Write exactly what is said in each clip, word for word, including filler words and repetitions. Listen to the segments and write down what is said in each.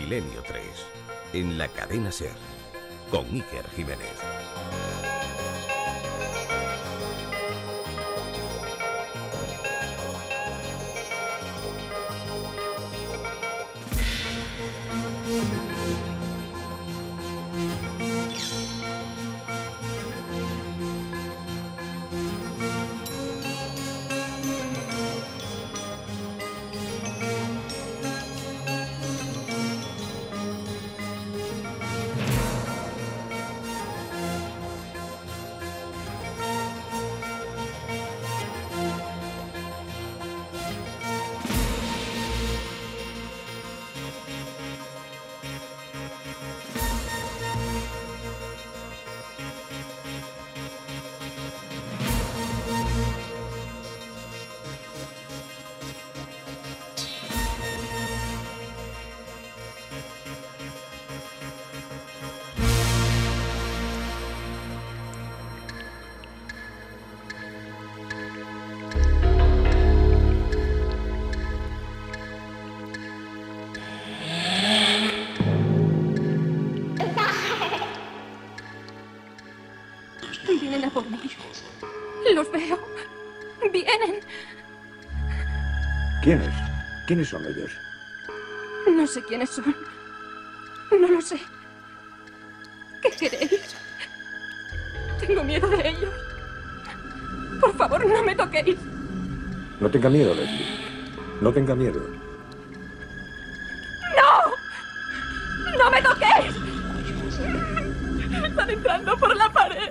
Milenio tres, en la cadena SER, con Iker Jiménez. Vienen a por mí. Los veo. Vienen. ¿Quiénes? ¿Quiénes son ellos? No sé quiénes son. No lo sé. ¿Qué queréis? Tengo miedo de ellos. Por favor, no me toquéis. No tenga miedo, Leslie. No tenga miedo. ¡No! ¡No me toquéis! Están entrando por la pared.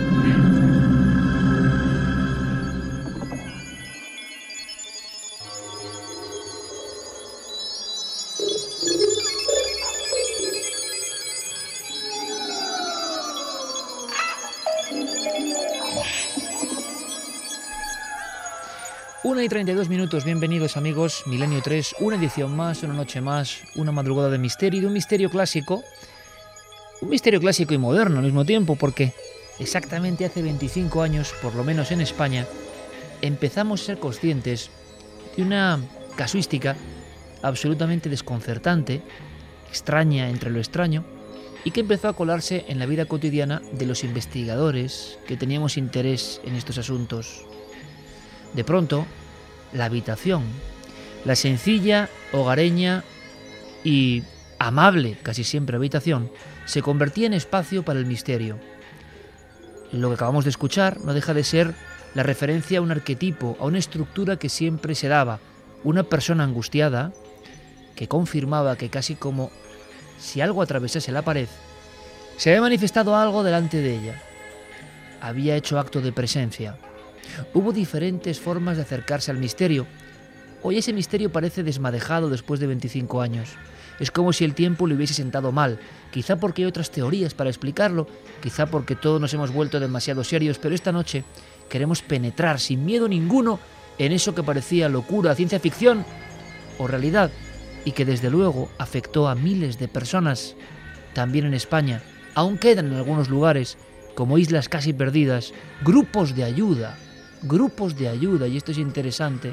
una y treinta y dos minutos, bienvenidos amigos, Milenio tres, una edición más, una noche más, una madrugada de misterio, y de un misterio clásico, un misterio clásico y moderno al mismo tiempo, porque exactamente hace veinticinco años, por lo menos en España, empezamos a ser conscientes de una casuística absolutamente desconcertante, extraña entre lo extraño, y que empezó a colarse en la vida cotidiana de los investigadores que teníamos interés en estos asuntos. De pronto, la habitación, la sencilla, hogareña y amable, casi siempre habitación, se convertía en espacio para el misterio. Lo que acabamos de escuchar no deja de ser la referencia a un arquetipo, a una estructura que siempre se daba, una persona angustiada que confirmaba que casi como si algo atravesase la pared, se había manifestado algo delante de ella. Había hecho acto de presencia. Hubo diferentes formas de acercarse al misterio. Hoy ese misterio parece desmadejado después de veinticinco años. Es como si el tiempo le hubiese sentado mal, quizá porque hay otras teorías para explicarlo, quizá porque todos nos hemos vuelto demasiado serios, pero esta noche queremos penetrar sin miedo ninguno en eso que parecía locura, ciencia ficción o realidad, y que desde luego afectó a miles de personas, también en España. Aún quedan en algunos lugares, como islas casi perdidas, grupos de ayuda, grupos de ayuda, y esto es interesante,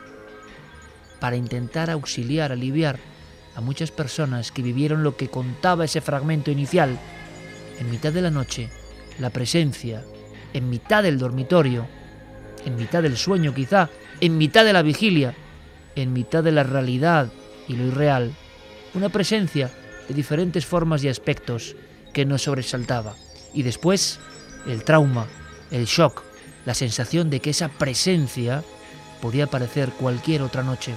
para intentar auxiliar, aliviar a muchas personas que vivieron lo que contaba ese fragmento inicial. En mitad de la noche, la presencia, en mitad del dormitorio, en mitad del sueño quizá, en mitad de la vigilia, en mitad de la realidad y lo irreal, una presencia de diferentes formas y aspectos que nos sobresaltaba. Y después, el trauma, el shock, la sensación de que esa presencia podía aparecer cualquier otra noche.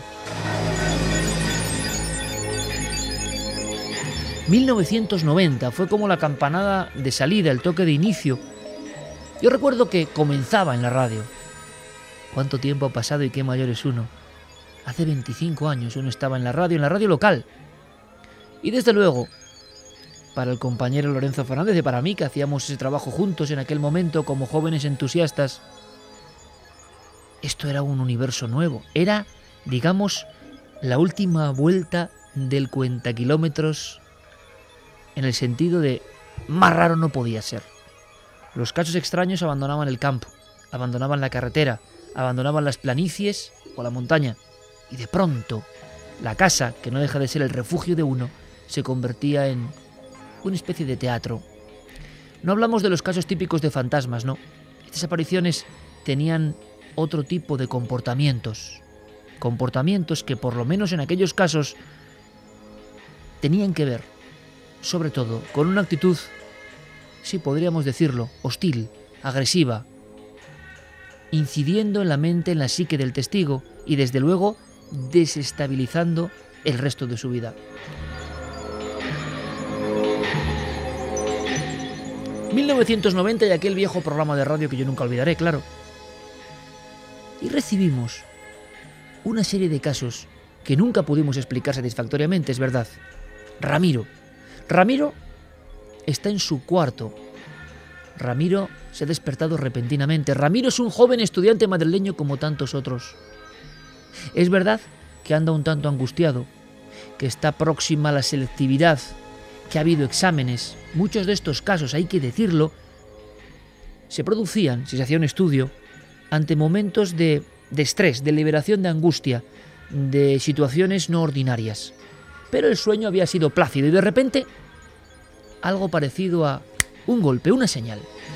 mil novecientos noventa fue como la campanada de salida, el toque de inicio. Yo recuerdo que comenzaba en la radio. ¿Cuánto tiempo ha pasado y qué mayor es uno? Hace veinticinco años uno estaba en la radio, en la radio local. Y desde luego, para el compañero Lorenzo Fernández y para mí, que hacíamos ese trabajo juntos en aquel momento como jóvenes entusiastas, esto era un universo nuevo. Era, digamos, la última vuelta del cuentakilómetros, en el sentido de más raro no podía ser. Los casos extraños abandonaban el campo, abandonaban la carretera, abandonaban las planicies o la montaña, y de pronto la casa, que no deja de ser el refugio de uno, se convertía en una especie de teatro. No hablamos de los casos típicos de fantasmas, no. Estas apariciones tenían otro tipo de comportamientos. Comportamientos que, por lo menos en aquellos casos, tenían que ver, sobre todo, con una actitud, sí podríamos decirlo, hostil, agresiva, incidiendo en la mente, en la psique del testigo y, desde luego, desestabilizando el resto de su vida. mil novecientos noventa y aquel viejo programa de radio que yo nunca olvidaré, claro. Y recibimos una serie de casos que nunca pudimos explicar satisfactoriamente, es verdad. Ramiro. Ramiro está en su cuarto. Ramiro se ha despertado repentinamente. Ramiro es un joven estudiante madrileño como tantos otros. Es verdad que anda un tanto angustiado, que está próxima la selectividad, que ha habido exámenes. Muchos de estos casos, hay que decirlo, se producían, si se hacía un estudio, ante momentos de, de estrés, de liberación de angustia, de situaciones no ordinarias. Pero el sueño había sido plácido y de repente algo parecido a un golpe, una señal.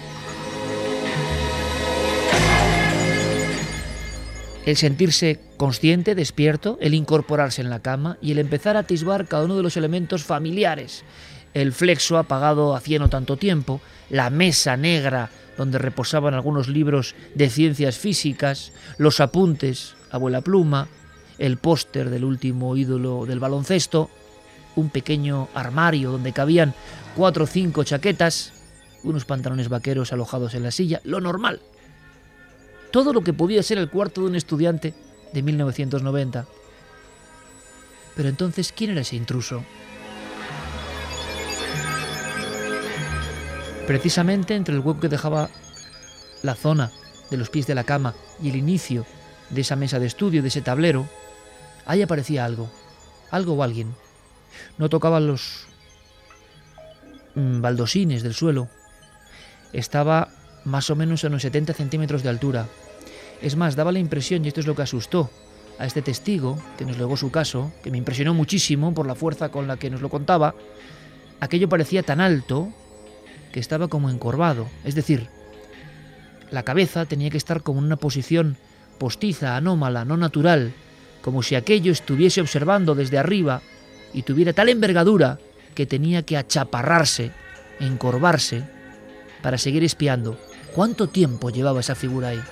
El sentirse consciente, despierto, el incorporarse en la cama y el empezar a atisbar cada uno de los elementos familiares. El flexo apagado hacía no tanto tiempo, la mesa negra donde reposaban algunos libros de ciencias físicas, los apuntes, abuela pluma, el póster del último ídolo del baloncesto, un pequeño armario donde cabían cuatro o cinco chaquetas, unos pantalones vaqueros alojados en la silla, lo normal. Todo lo que podía ser el cuarto de un estudiante de mil novecientos noventa. Pero entonces, ¿quién era ese intruso? Precisamente entre el hueco que dejaba la zona de los pies de la cama y el inicio de esa mesa de estudio, de ese tablero, ahí aparecía algo, algo o alguien. No tocaba los mm, baldosines del suelo. Estaba más o menos a unos setenta centímetros de altura. Es más, daba la impresión, y esto es lo que asustó a este testigo, que nos legó su caso, que me impresionó muchísimo por la fuerza con la que nos lo contaba, aquello parecía tan alto que estaba como encorvado, es decir, la cabeza tenía que estar como en una posición postiza, anómala, no natural, como si aquello estuviese observando desde arriba y tuviera tal envergadura que tenía que achaparrarse, encorvarse, para seguir espiando. ¿Cuánto tiempo llevaba esa figura ahí?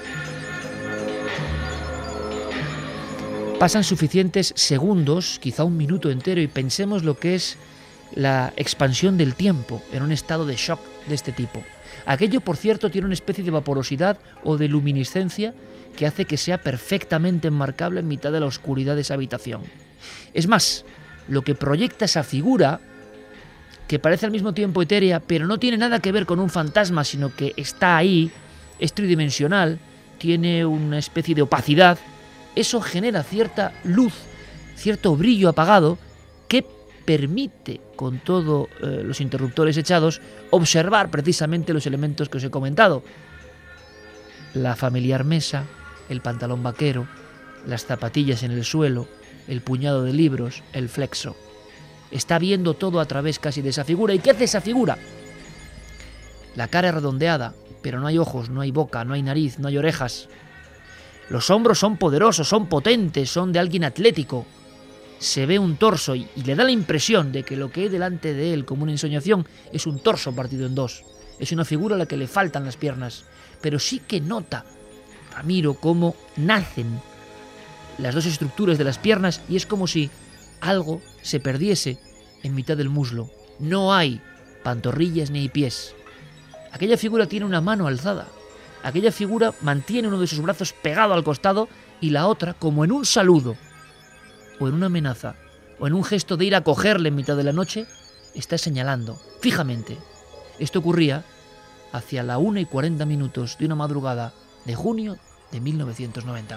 Pasan suficientes segundos, quizá un minuto entero, y pensemos lo que es la expansión del tiempo en un estado de shock de este tipo. Aquello, por cierto, tiene una especie de vaporosidad o de luminiscencia que hace que sea perfectamente enmarcable en mitad de la oscuridad de esa habitación. Es más, lo que proyecta esa figura, que parece al mismo tiempo etérea, pero no tiene nada que ver con un fantasma, sino que está ahí, es tridimensional, tiene una especie de opacidad, eso genera cierta luz, cierto brillo apagado, que permite, con todos eh, los interruptores echados, observar precisamente los elementos que os he comentado. La familiar mesa, el pantalón vaquero, las zapatillas en el suelo, el puñado de libros, el flexo. Está viendo todo a través casi de esa figura. ¿Y qué hace esa figura? La cara es redondeada, pero no hay ojos, no hay boca, no hay nariz, no hay orejas. Los hombros son poderosos, son potentes, son de alguien atlético. Se ve un torso y, y le da la impresión de que lo que hay delante de él como una ensoñación es un torso partido en dos. Es una figura a la que le faltan las piernas. Pero sí que nota Ramiro cómo nacen las dos estructuras de las piernas y es como si algo se perdiese en mitad del muslo. No hay pantorrillas ni hay pies. Aquella figura tiene una mano alzada. Aquella figura mantiene uno de sus brazos pegado al costado y la otra, como en un saludo, o en una amenaza, o en un gesto de ir a cogerle en mitad de la noche, está señalando fijamente. Esto ocurría hacia la una y cuarenta minutos de una madrugada de junio de mil novecientos noventa.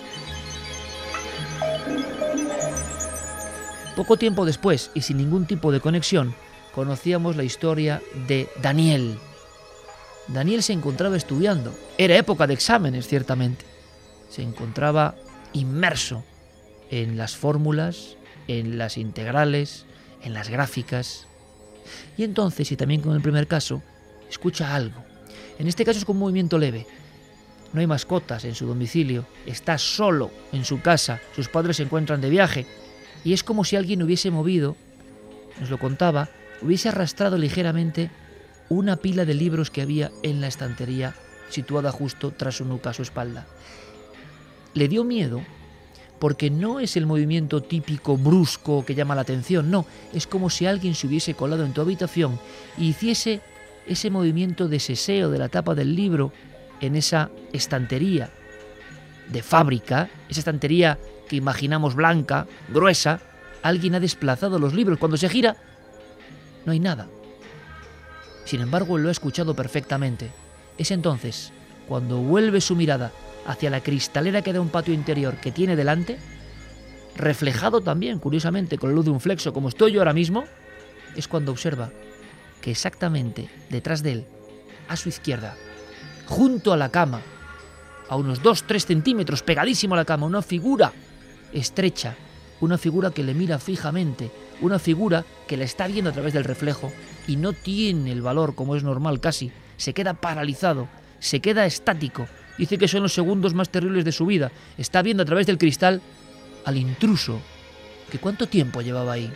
Poco tiempo después, y sin ningún tipo de conexión, conocíamos la historia de Daniel. Daniel se encontraba estudiando. Era época de exámenes, ciertamente. Se encontraba inmerso en las fórmulas, en las integrales, en las gráficas. Y entonces, y también con el primer caso, escucha algo. En este caso es con un movimiento leve. No hay mascotas en su domicilio, está solo en su casa, sus padres se encuentran de viaje, y es como si alguien hubiese movido, nos lo contaba, hubiese arrastrado ligeramente una pila de libros que había en la estantería situada justo tras su nuca, a su espalda. Le dio miedo porque no es el movimiento típico brusco que llama la atención, no, es como si alguien se hubiese colado en tu habitación y hiciese ese movimiento de seseo de la tapa del libro en esa estantería de fábrica, esa estantería que imaginamos blanca, gruesa. Alguien ha desplazado los libros. Cuando se gira, no hay nada. Sin embargo, él lo ha escuchado perfectamente. Es entonces cuando vuelve su mirada hacia la cristalera que da un patio interior que tiene delante, reflejado también, curiosamente, con la luz de un flexo, como estoy yo ahora mismo, es cuando observa que exactamente detrás de él, a su izquierda, junto a la cama, a unos dos tres centímetros, pegadísimo a la cama, una figura estrecha, una figura que le mira fijamente, una figura que la está viendo a través del reflejo y no tiene el valor, como es normal casi, se queda paralizado, se queda estático. Dice que son los segundos más terribles de su vida. Está viendo a través del cristal al intruso, que cuánto tiempo llevaba ahí.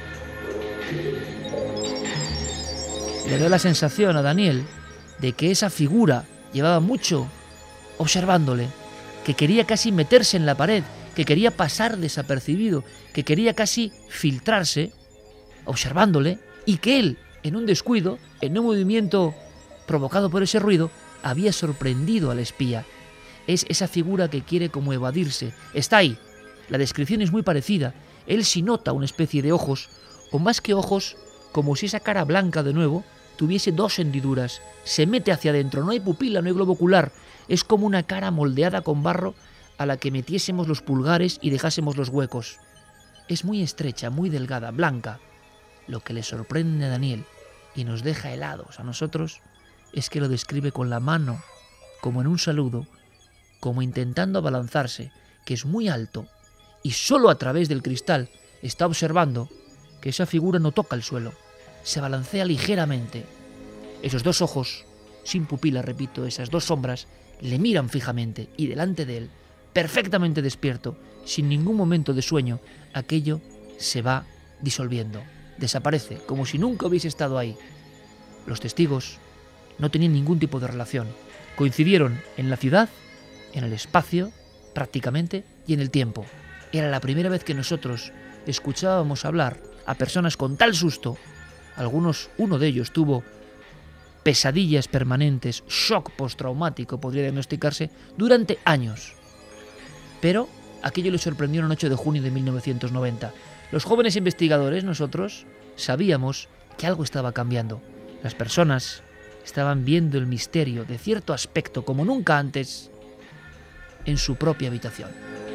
Le da la sensación a Daniel de que esa figura llevaba mucho observándole, que quería casi meterse en la pared, que quería pasar desapercibido, que quería casi filtrarse, observándole, y que él, en un descuido, en un movimiento provocado por ese ruido, había sorprendido al espía. Es esa figura que quiere como evadirse. Está ahí. La descripción es muy parecida. Él sí nota una especie de ojos, o más que ojos, como si esa cara blanca de nuevo tuviese dos hendiduras. Se mete hacia adentro. No hay pupila, no hay globo ocular. Es como una cara moldeada con barro a la que metiésemos los pulgares y dejásemos los huecos. Es muy estrecha, muy delgada, blanca. Lo que le sorprende a Daniel y nos deja helados a nosotros es que lo describe con la mano, como en un saludo, como intentando abalanzarse, que es muy alto, y solo a través del cristal está observando que esa figura no toca el suelo, se balancea ligeramente. Esos dos ojos, sin pupila, repito, esas dos sombras, le miran fijamente, y delante de él, perfectamente despierto, sin ningún momento de sueño, aquello se va disolviendo, desaparece, como si nunca hubiese estado ahí. Los testigos no tenían ningún tipo de relación. Coincidieron en la ciudad, en el espacio, prácticamente, y en el tiempo. Era la primera vez que nosotros escuchábamos hablar a personas con tal susto. Algunos, uno de ellos tuvo pesadillas permanentes, shock postraumático podría diagnosticarse, durante años. Pero aquello le sorprendió el ocho de junio de mil novecientos noventa. Los jóvenes investigadores, nosotros, sabíamos que algo estaba cambiando. Las personas estaban viendo el misterio de cierto aspecto como nunca antes en su propia habitación.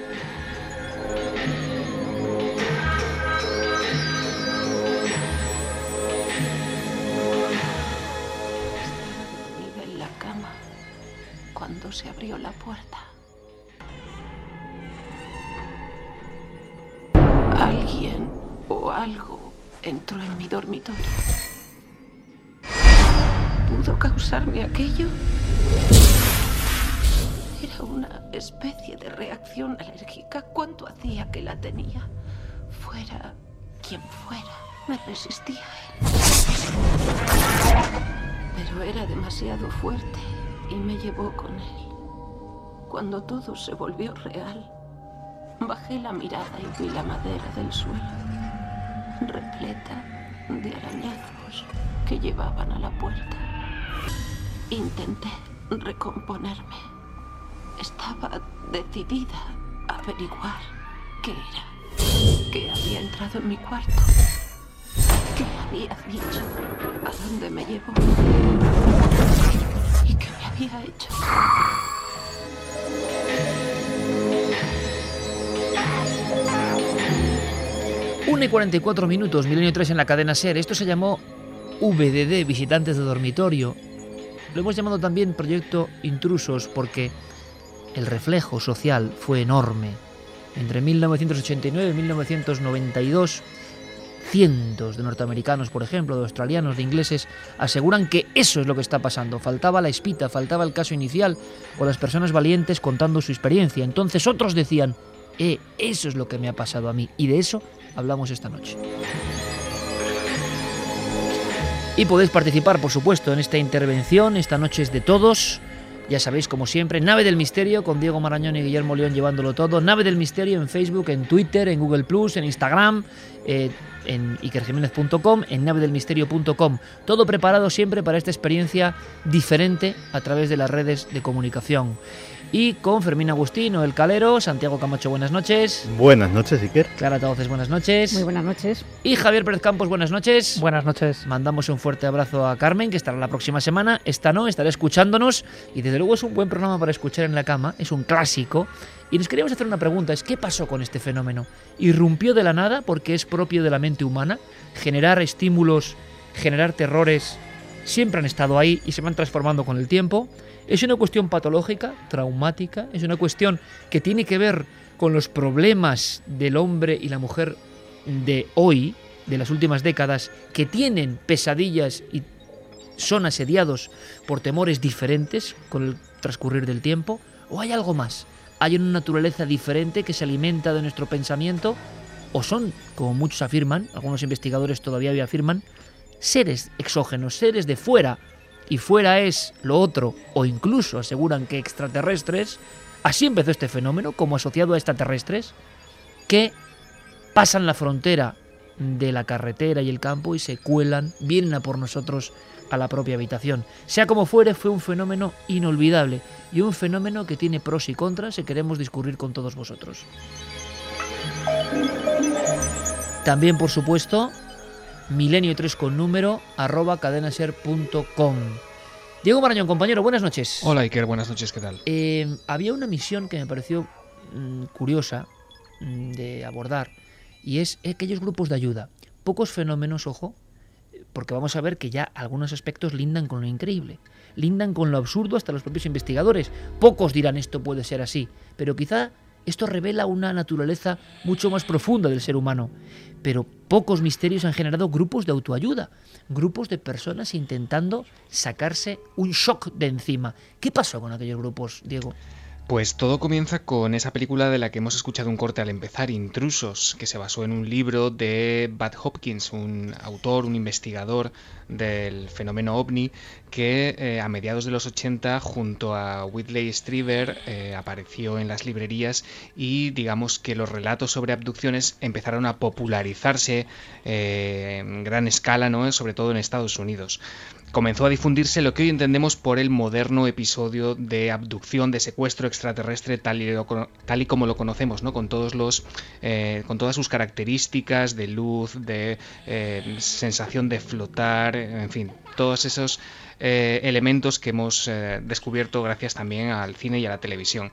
Estaba dormida en la cama cuando se abrió la puerta. Alguien o algo entró en mi dormitorio. ¿Pudo causarme aquello? Era una especie de reacción alérgica. ¿Cuánto hacía que la tenía? Fuera quien fuera, me resistía a él. Pero era demasiado fuerte y me llevó con él. Cuando todo se volvió real, bajé la mirada y vi la madera del suelo, repleta de arañazos que llevaban a la puerta. Intenté recomponerme. Estaba decidida a averiguar qué era, qué había entrado en mi cuarto, qué había dicho, a dónde me llevó y qué me había hecho. una y cuarenta y cuatro minutos, Milenio tres en la cadena SER. Esto se llamó V D D, Visitantes de Dormitorio. Lo hemos llamado también Proyecto Intrusos porque el reflejo social fue enorme. Entre mil novecientos ochenta y nueve y mil novecientos noventa y dos, cientos de norteamericanos, por ejemplo, de australianos, de ingleses, aseguran que eso es lo que está pasando. Faltaba la espita, faltaba el caso inicial o las personas valientes contando su experiencia. Entonces otros decían, eh, eso es lo que me ha pasado a mí. Y de eso hablamos esta noche. Y podéis participar, por supuesto, en esta intervención. Esta noche es de todos. Ya sabéis, como siempre, Nave del Misterio con Diego Marañón y Guillermo León llevándolo todo. Nave del Misterio en Facebook, en Twitter, en Google plus, en Instagram, eh, en iker jiménez punto com, en nave del misterio punto com. Todo preparado siempre para esta experiencia diferente a través de las redes de comunicación. Y con Fermín Agustín, Noel Calero, Santiago Camacho, buenas noches. Buenas noches, Iker. Clara Tauces, buenas noches. Muy buenas noches. Y Javier Pérez Campos, buenas noches. Buenas noches. Mandamos un fuerte abrazo a Carmen, que estará la próxima semana. Esta no, estará escuchándonos. Y desde luego es un buen programa para escuchar en la cama, es un clásico. Y nos queríamos hacer una pregunta, es ¿qué pasó con este fenómeno? ¿Irrumpió de la nada porque es propio de la mente humana? ¿Generar estímulos, generar terrores, siempre han estado ahí y se van transformando con el tiempo? ¿Es una cuestión patológica, traumática? ¿Es una cuestión que tiene que ver con los problemas del hombre y la mujer de hoy, de las últimas décadas, que tienen pesadillas y son asediados por temores diferentes con el transcurrir del tiempo? ¿O hay algo más? ¿Hay una naturaleza diferente que se alimenta de nuestro pensamiento? ¿O son, como muchos afirman, algunos investigadores todavía hoy afirman, seres exógenos, seres de fuera? Y fuera es lo otro, o incluso aseguran que extraterrestres. Así empezó este fenómeno, como asociado a extraterrestres, que pasan la frontera de la carretera y el campo y se cuelan, vienen a por nosotros a la propia habitación. Sea como fuere, fue un fenómeno inolvidable y un fenómeno que tiene pros y contras y queremos discurrir con todos vosotros. También, por supuesto, milenio tres con número arroba cadenaser punto com. Diego Marañón, compañero, buenas noches. Hola, Iker, buenas noches, ¿qué tal? Eh, había una misión que me pareció mmm, curiosa mmm, de abordar, y es aquellos grupos de ayuda. Pocos fenómenos, ojo, porque vamos a ver que ya algunos aspectos lindan con lo increíble, lindan con lo absurdo hasta los propios investigadores. Pocos dirán esto puede ser así, pero quizá esto revela una naturaleza mucho más profunda del ser humano. Pero pocos misterios han generado grupos de autoayuda, grupos de personas intentando sacarse un shock de encima. ¿Qué pasó con aquellos grupos, Diego? Pues todo comienza con esa película de la que hemos escuchado un corte al empezar, Intrusos, que se basó en un libro de Bud Hopkins, un autor, un investigador del fenómeno ovni, que eh, a mediados de los ochenta, junto a Whitley Strieber, eh, apareció en las librerías y digamos que los relatos sobre abducciones empezaron a popularizarse eh, en gran escala, ¿no? Sobre todo en Estados Unidos. Comenzó a difundirse lo que hoy entendemos por el moderno episodio de abducción, de secuestro extraterrestre, tal y, lo, tal y como lo conocemos, ¿no? Con todos los, eh, con todas sus características de luz, de eh, sensación de flotar, en fin, todos esos eh, elementos que hemos eh, descubierto gracias también al cine y a la televisión.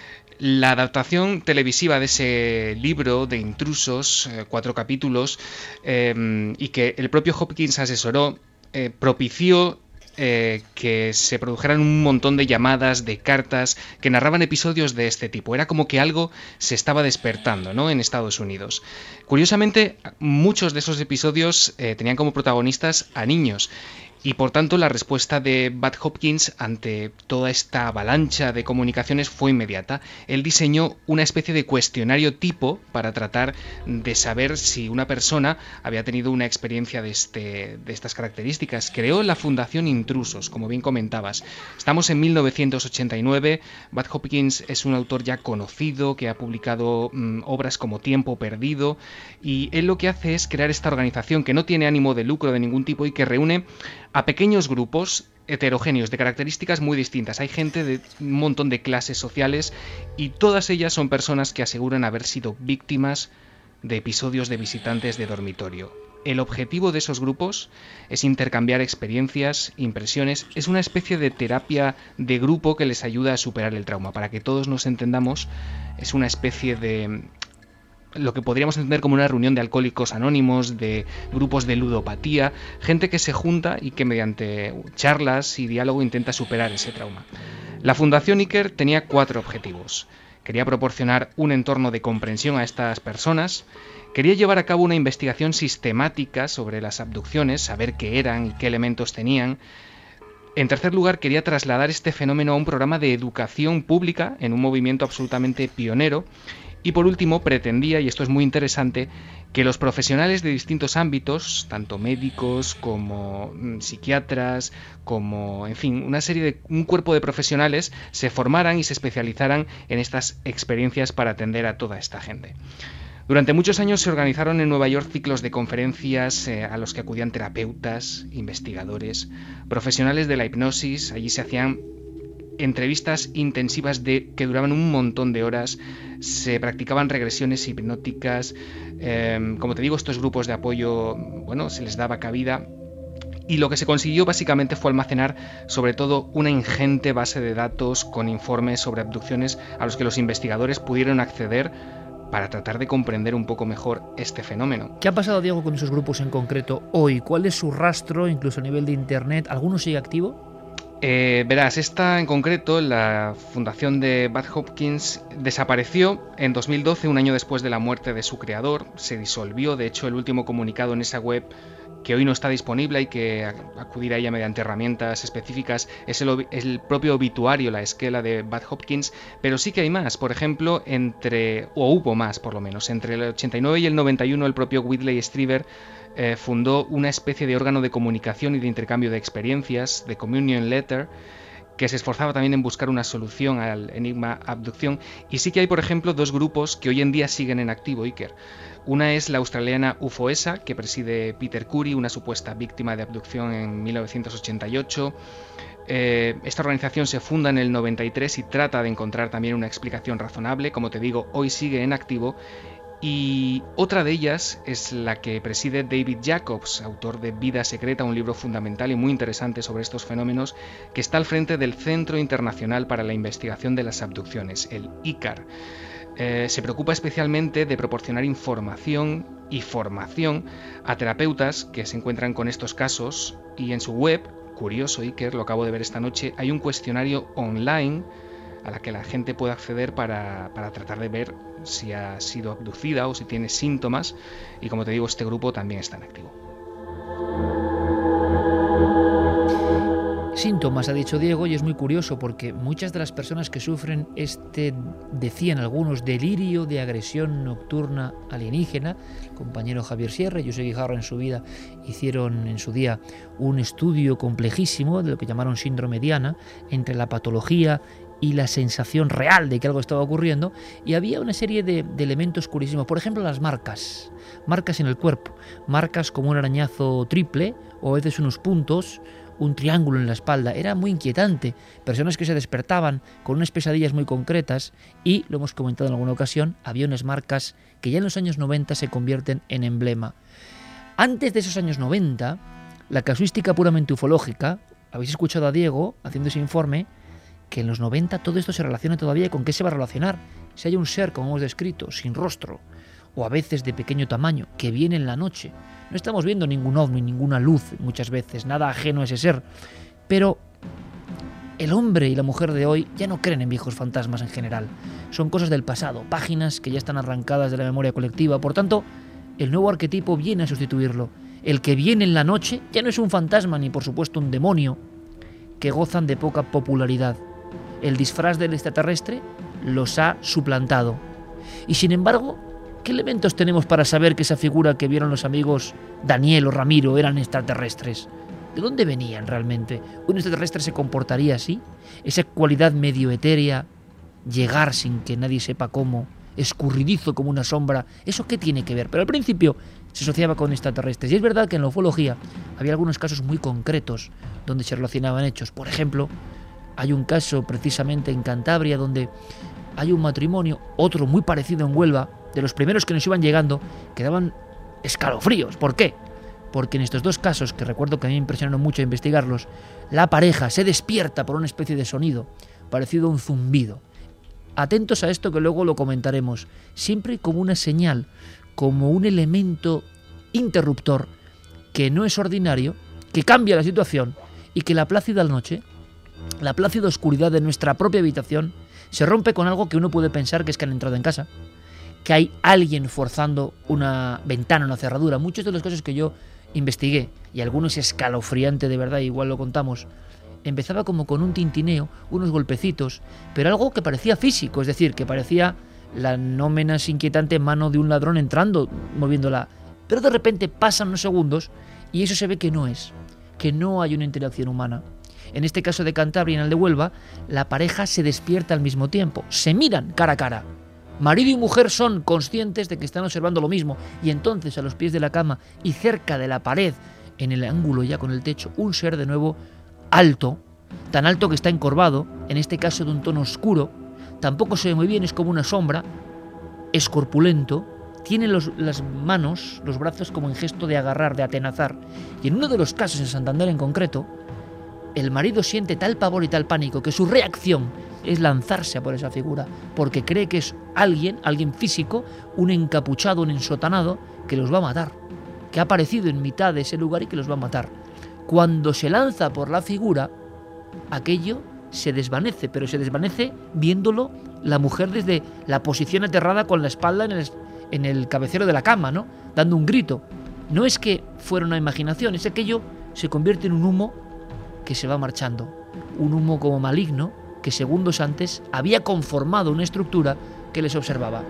La adaptación televisiva de ese libro de Intrusos, eh, cuatro capítulos, eh, y que el propio Hopkins asesoró, Eh, propició eh, que se produjeran un montón de llamadas, de cartas que narraban episodios de este tipo. Era como que algo se estaba despertando, ¿no? En Estados Unidos. Curiosamente, muchos de esos episodios eh, tenían como protagonistas a niños. Y por tanto la respuesta de Bud Hopkins ante toda esta avalancha de comunicaciones fue inmediata. Él diseñó una especie de cuestionario tipo para tratar de saber si una persona había tenido una experiencia de, este, de estas características. Creó la Fundación Intrusos, como bien comentabas. Estamos en mil novecientos ochenta y nueve, Bud Hopkins es un autor ya conocido que ha publicado mmm, obras como Tiempo Perdido, y él lo que hace es crear esta organización que no tiene ánimo de lucro de ningún tipo y que reúne a pequeños grupos heterogéneos de características muy distintas. Hay gente de un montón de clases sociales y todas ellas son personas que aseguran haber sido víctimas de episodios de visitantes de dormitorio. El objetivo de esos grupos es intercambiar experiencias, impresiones, es una especie de terapia de grupo que les ayuda a superar el trauma. Para que todos nos entendamos, es una especie de lo que podríamos entender como una reunión de alcohólicos anónimos, de grupos de ludopatía, gente que se junta y que mediante charlas y diálogo intenta superar ese trauma. La Fundación Iker tenía cuatro objetivos: quería proporcionar un entorno de comprensión a estas personas, quería llevar a cabo una investigación sistemática sobre las abducciones, saber qué eran y qué elementos tenían. En tercer lugar, quería trasladar este fenómeno a un programa de educación pública en un movimiento absolutamente pionero. Y por último, pretendía, y esto es muy interesante, que los profesionales de distintos ámbitos, tanto médicos como psiquiatras, como, en fin, una serie de un cuerpo de profesionales se formaran y se especializaran en estas experiencias para atender a toda esta gente. Durante muchos años se organizaron en Nueva York ciclos de conferencias eh, a los que acudían terapeutas, investigadores, profesionales de la hipnosis. Allí se hacían entrevistas intensivas de, que duraban un montón de horas, se practicaban regresiones hipnóticas, eh, como te digo, estos grupos de apoyo, bueno, se les daba cabida. Y lo que se consiguió básicamente fue almacenar sobre todo una ingente base de datos con informes sobre abducciones a los que los investigadores pudieron acceder para tratar de comprender un poco mejor este fenómeno. ¿Qué ha pasado, Diego, con esos grupos en concreto hoy? ¿Cuál es su rastro, incluso a nivel de internet? ¿Alguno sigue activo? Eh, verás, esta en concreto, la fundación de Bad Hopkins, desapareció en dos mil doce, un año después de la muerte de su creador. Se disolvió. De hecho, el último comunicado en esa web, que hoy no está disponible, hay que acudir a ella mediante herramientas específicas, es el, el propio obituario, la esquela de Bad Hopkins, pero sí que hay más. Por ejemplo, entre, o hubo más por lo menos, entre el ochenta y nueve y el noventa y uno el propio Whitley Strieber eh, fundó una especie de órgano de comunicación y de intercambio de experiencias, de Communion Letter, que se esforzaba también en buscar una solución al enigma abducción. Y sí que hay, por ejemplo, dos grupos que hoy en día siguen en activo, Iker. Una es la australiana U F O E S A, que preside Peter Curry, una supuesta víctima de abducción en mil novecientos ochenta y ocho. Eh, esta organización se funda en el noventa y tres y trata de encontrar también una explicación razonable. Como te digo, hoy sigue en activo. Y otra de ellas es la que preside David Jacobs, autor de Vida Secreta, un libro fundamental y muy interesante sobre estos fenómenos, que está al frente del Centro Internacional para la Investigación de las Abducciones, el I C A R. Eh, se preocupa especialmente de proporcionar información y formación a terapeutas que se encuentran con estos casos, y en su web, curioso Iker, lo acabo de ver esta noche, hay un cuestionario online a la que la gente puede acceder para, para tratar de ver si ha sido abducida o si tiene síntomas, y como te digo, este grupo también está en activo. Síntomas, ha dicho Diego, y es muy curioso porque muchas de las personas que sufren este, decían algunos, delirio de agresión nocturna alienígena, el compañero Javier Sierra y José Guijarro en su vida hicieron en su día un estudio complejísimo de lo que llamaron síndrome Diana, entre la patología y la sensación real de que algo estaba ocurriendo, y había una serie de, de elementos curísimos. Por ejemplo, las marcas, marcas en el cuerpo, marcas como un arañazo triple o a veces unos puntos, un triángulo en la espalda. Era muy inquietante. Personas que se despertaban con unas pesadillas muy concretas y, lo hemos comentado en alguna ocasión, había unas marcas que ya en los años noventa se convierten en emblema. Antes de esos años noventa, la casuística puramente ufológica, habéis escuchado a Diego haciendo ese informe, que en los noventa todo esto se relaciona todavía con qué se va a relacionar. Si hay un ser, como hemos descrito, sin rostro, o a veces de pequeño tamaño, que viene en la noche. No estamos viendo ningún ovni, ninguna luz muchas veces, nada ajeno a ese ser. Pero el hombre y la mujer de hoy ya no creen en viejos fantasmas en general. Son cosas del pasado, páginas que ya están arrancadas de la memoria colectiva. Por tanto, el nuevo arquetipo viene a sustituirlo. El que viene en la noche ya no es un fantasma ni por supuesto un demonio, que gozan de poca popularidad. El disfraz del extraterrestre los ha suplantado. Y sin embargo, ¿qué elementos tenemos para saber que esa figura que vieron los amigos Daniel o Ramiro eran extraterrestres? ¿De dónde venían realmente? ¿Un extraterrestre se comportaría así? Esa cualidad medio etérea, llegar sin que nadie sepa cómo, escurridizo como una sombra, ¿eso qué tiene que ver? Pero al principio se asociaba con extraterrestres. Y es verdad que en la ufología había algunos casos muy concretos donde se relacionaban hechos. Por ejemplo, hay un caso precisamente en Cantabria donde hay un matrimonio, otro muy parecido en Huelva, de los primeros que nos iban llegando, que daban escalofríos. ¿Por qué? Porque en estos dos casos, que recuerdo que a mí me impresionaron mucho investigarlos, la pareja se despierta por una especie de sonido, parecido a un zumbido. Atentos a esto que luego lo comentaremos, siempre como una señal, como un elemento interruptor, que no es ordinario, que cambia la situación y que la plácida noche, la plácida oscuridad de nuestra propia habitación, Se rompe con algo que uno puede pensar que es que han entrado en casa, que hay alguien forzando una ventana, una cerradura. Muchos de los casos que yo investigué, y algunos escalofriante de verdad, igual lo contamos, empezaba como con un tintineo, unos golpecitos, pero algo que parecía físico, es decir, que parecía la no menos inquietante mano de un ladrón entrando, moviéndola. Pero de repente pasan unos segundos y eso se ve que no es, que no hay una interacción humana. En este caso de Cantabria y en el de Huelva, la pareja se despierta al mismo tiempo, se miran cara a cara. Marido y mujer son conscientes de que están observando lo mismo y entonces a los pies de la cama y cerca de la pared, en el ángulo ya con el techo, un ser de nuevo alto, tan alto que está encorvado, en este caso de un tono oscuro, tampoco se ve muy bien, es como una sombra, es corpulento, tiene los, las manos, los brazos como en gesto de agarrar, de atenazar. Y en uno de los casos, en Santander en concreto, el marido siente tal pavor y tal pánico que su reacción es lanzarse a por esa figura, porque cree que es alguien, alguien físico, un encapuchado, un ensotanado, que los va a matar, que ha aparecido en mitad de ese lugar y que los va a matar. Cuando se lanza por la figura, aquello se desvanece, pero se desvanece viéndolo la mujer desde la posición aterrada con la espalda en el, en el cabecero de la cama, ¿no? Dando un grito. No es que fuera una imaginación, es que aquello se convierte en un humo que se va marchando. Un humo como maligno que segundos antes había conformado una estructura que les observaba.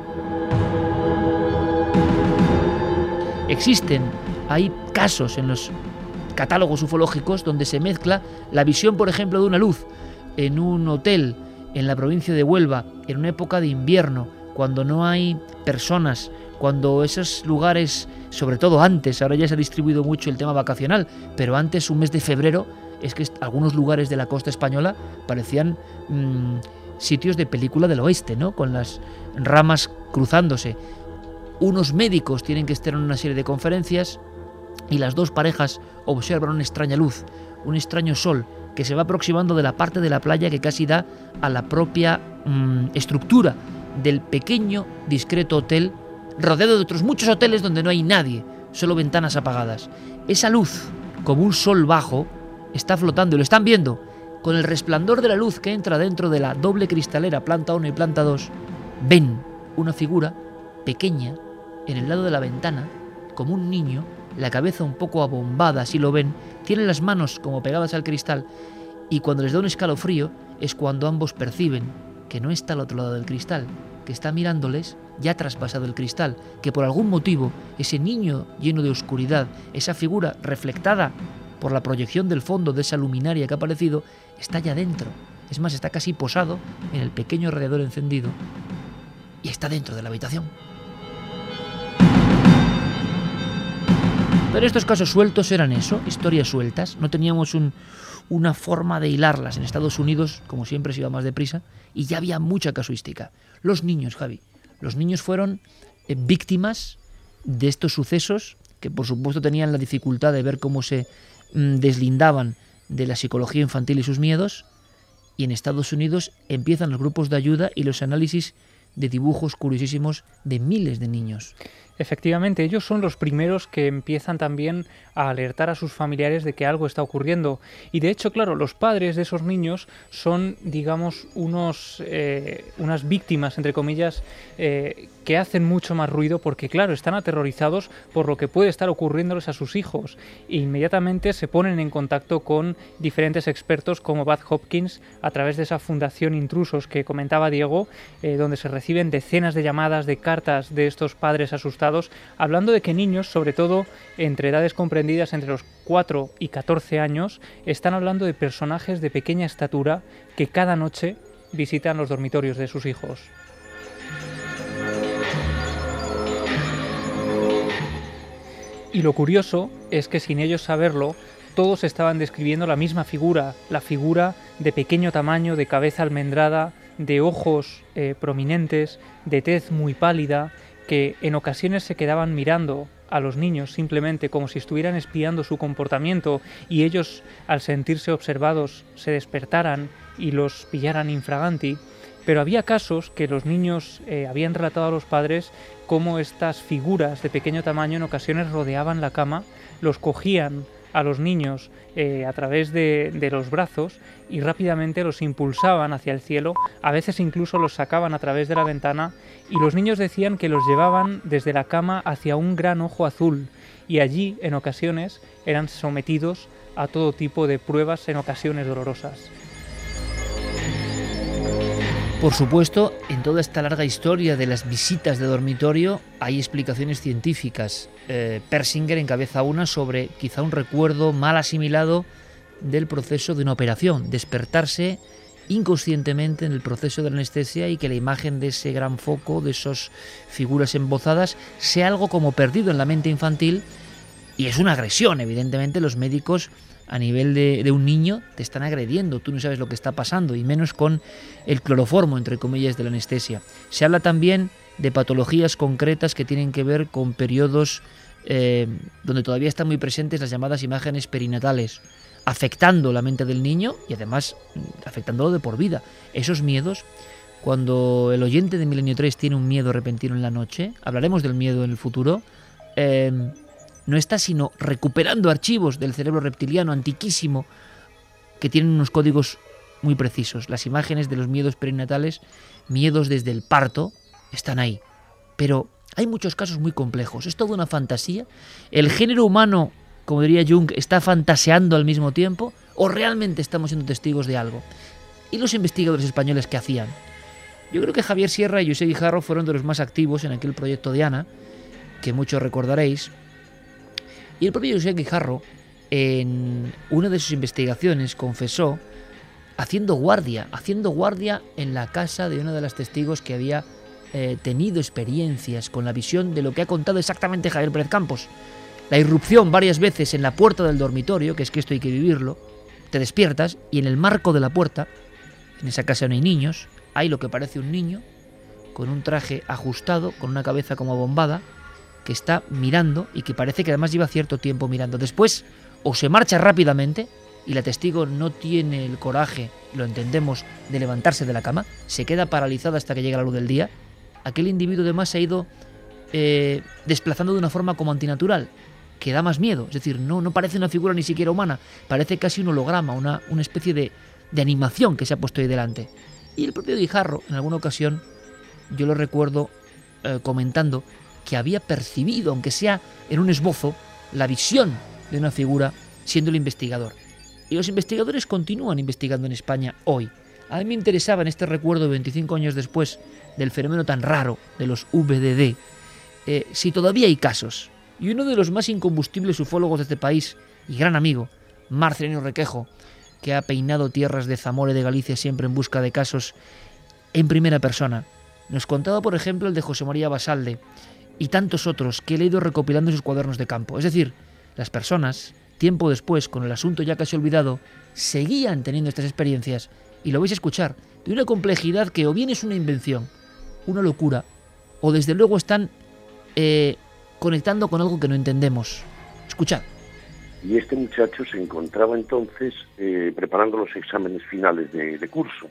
Existen, hay casos en los catálogos ufológicos donde se mezcla la visión, por ejemplo, de una luz en un hotel en la provincia de Huelva, en una época de invierno, cuando no hay personas, cuando esos lugares, sobre todo antes, ahora ya se ha distribuido mucho el tema vacacional, pero antes, un mes de febrero, es que algunos lugares de la costa española parecían mmm, sitios de película del oeste, ¿no? Con las ramas cruzándose. Unos médicos tienen que estar en una serie de conferencias y las dos parejas observan una extraña luz, un extraño sol que se va aproximando de la parte de la playa que casi da a la propia mmm, estructura del pequeño, discreto hotel, rodeado de otros muchos hoteles donde no hay nadie, solo ventanas apagadas. Esa luz, como un sol bajo, está flotando y lo están viendo. Con el resplandor de la luz que entra dentro de la doble cristalera, planta uno y planta dos, ven una figura pequeña en el lado de la ventana, como un niño, la cabeza un poco abombada, así lo ven, tienen las manos como pegadas al cristal, y cuando les da un escalofrío es cuando ambos perciben que no está al otro lado del cristal, que está mirándoles ya traspasado el cristal, que por algún motivo ese niño lleno de oscuridad, esa figura reflectada por la proyección del fondo de esa luminaria que ha aparecido, está ya dentro. Es más, está casi posado en el pequeño radiador encendido y está dentro de la habitación. Pero estos casos sueltos eran eso, historias sueltas. No teníamos un, una forma de hilarlas. En Estados Unidos, como siempre, se iba más deprisa y ya había mucha casuística. Los niños, Javi, los niños fueron eh, víctimas de estos sucesos que, por supuesto, tenían la dificultad de ver cómo se mmm, deslindaban de la psicología infantil y sus miedos. Y en Estados Unidos empiezan los grupos de ayuda y los análisis de dibujos curiosísimos de miles de niños. Efectivamente, ellos son los primeros que empiezan también a alertar a sus familiares de que algo está ocurriendo. Y de hecho, claro, los padres de esos niños son, digamos, unos, eh, unas víctimas, entre comillas, eh, que hacen mucho más ruido porque, claro, están aterrorizados por lo que puede estar ocurriéndoles a sus hijos. E inmediatamente se ponen en contacto con diferentes expertos como Bad Hopkins a través de esa fundación Intrusos que comentaba Diego, eh, donde se reciben decenas de llamadas, de cartas de estos padres asustados, hablando de que niños, sobre todo entre edades comprendidas entre los cuatro y catorce años, están hablando de personajes de pequeña estatura que cada noche visitan los dormitorios de sus hijos. Y lo curioso es que sin ellos saberlo, todos estaban describiendo la misma figura, la figura de pequeño tamaño, de cabeza almendrada, de ojos eh, prominentes, de tez muy pálida, que en ocasiones se quedaban mirando a los niños simplemente como si estuvieran espiando su comportamiento y ellos, al sentirse observados, se despertaran y los pillaran infraganti. Pero había casos que los niños eh, habían relatado a los padres cómo estas figuras de pequeño tamaño en ocasiones rodeaban la cama, los cogían a los niños eh, a través de, de los brazos y rápidamente los impulsaban hacia el cielo, a veces incluso los sacaban a través de la ventana y los niños decían que los llevaban desde la cama hacia un gran ojo azul y allí en ocasiones eran sometidos a todo tipo de pruebas, en ocasiones dolorosas. Por supuesto, en toda esta larga historia de las visitas de dormitorio hay explicaciones científicas. Eh, Persinger encabeza una sobre quizá un recuerdo mal asimilado del proceso de una operación, despertarse inconscientemente en el proceso de la anestesia y que la imagen de ese gran foco, de esas figuras embozadas, sea algo como perdido en la mente infantil, y es una agresión. Evidentemente los médicos a nivel de, de un niño te están agrediendo, tú no sabes lo que está pasando, y menos con el cloroformo, entre comillas, de la anestesia. Se habla también de patologías concretas que tienen que ver con periodos eh, donde todavía están muy presentes las llamadas imágenes perinatales, afectando la mente del niño y además afectándolo de por vida. Esos miedos, cuando el oyente de Milenio tres tiene un miedo repentino en la noche, hablaremos del miedo en el futuro, eh, no está sino recuperando archivos del cerebro reptiliano antiquísimo que tienen unos códigos muy precisos. Las imágenes de los miedos perinatales, miedos desde el parto, están ahí. Pero hay muchos casos muy complejos. Es toda una fantasía. ¿El género humano, como diría Jung, está fantaseando al mismo tiempo? ¿O realmente estamos siendo testigos de algo? ¿Y los investigadores españoles qué hacían? Yo creo que Javier Sierra y José Guijarro fueron de los más activos en aquel proyecto Diana, que muchos recordaréis. Y el propio José Guijarro, en una de sus investigaciones, confesó haciendo guardia, haciendo guardia en la casa de una de las testigos que había eh, tenido experiencias con la visión de lo que ha contado exactamente Javier Pérez Campos. La irrupción varias veces en la puerta del dormitorio, que es que esto hay que vivirlo, te despiertas y en el marco de la puerta, en esa casa no hay niños, hay lo que parece un niño, con un traje ajustado, con una cabeza como abombada, que está mirando y que parece que además lleva cierto tiempo mirando. Después o se marcha rápidamente y la testigo no tiene el coraje, lo entendemos, de levantarse de la cama, se queda paralizada hasta que llega la luz del día. Aquel individuo además se ha ido eh, desplazando de una forma como antinatural, que da más miedo. Es decir, no, no parece una figura ni siquiera humana, parece casi un holograma, una, una especie de, de animación que se ha puesto ahí delante. Y el propio Guijarro, en alguna ocasión, yo lo recuerdo eh, comentando que había percibido, aunque sea en un esbozo, la visión de una figura siendo el investigador. Y los investigadores continúan investigando en España hoy. A mí me interesaba en este recuerdo veinticinco años después del fenómeno tan raro de los V D D, eh, si todavía hay casos. Y uno de los más incombustibles ufólogos de este país, y gran amigo, Marcelino Requejo, que ha peinado tierras de Zamora y de Galicia siempre en busca de casos en primera persona, nos contaba, por ejemplo, el de José María Basalde, y tantos otros que he leído recopilando en sus cuadernos de campo. Es decir, las personas, tiempo después, con el asunto ya casi olvidado, seguían teniendo estas experiencias, y lo vais a escuchar, de una complejidad que o bien es una invención, una locura, o desde luego están eh, conectando con algo que no entendemos. Escuchad. Y este muchacho se encontraba entonces eh, preparando los exámenes finales de, de curso.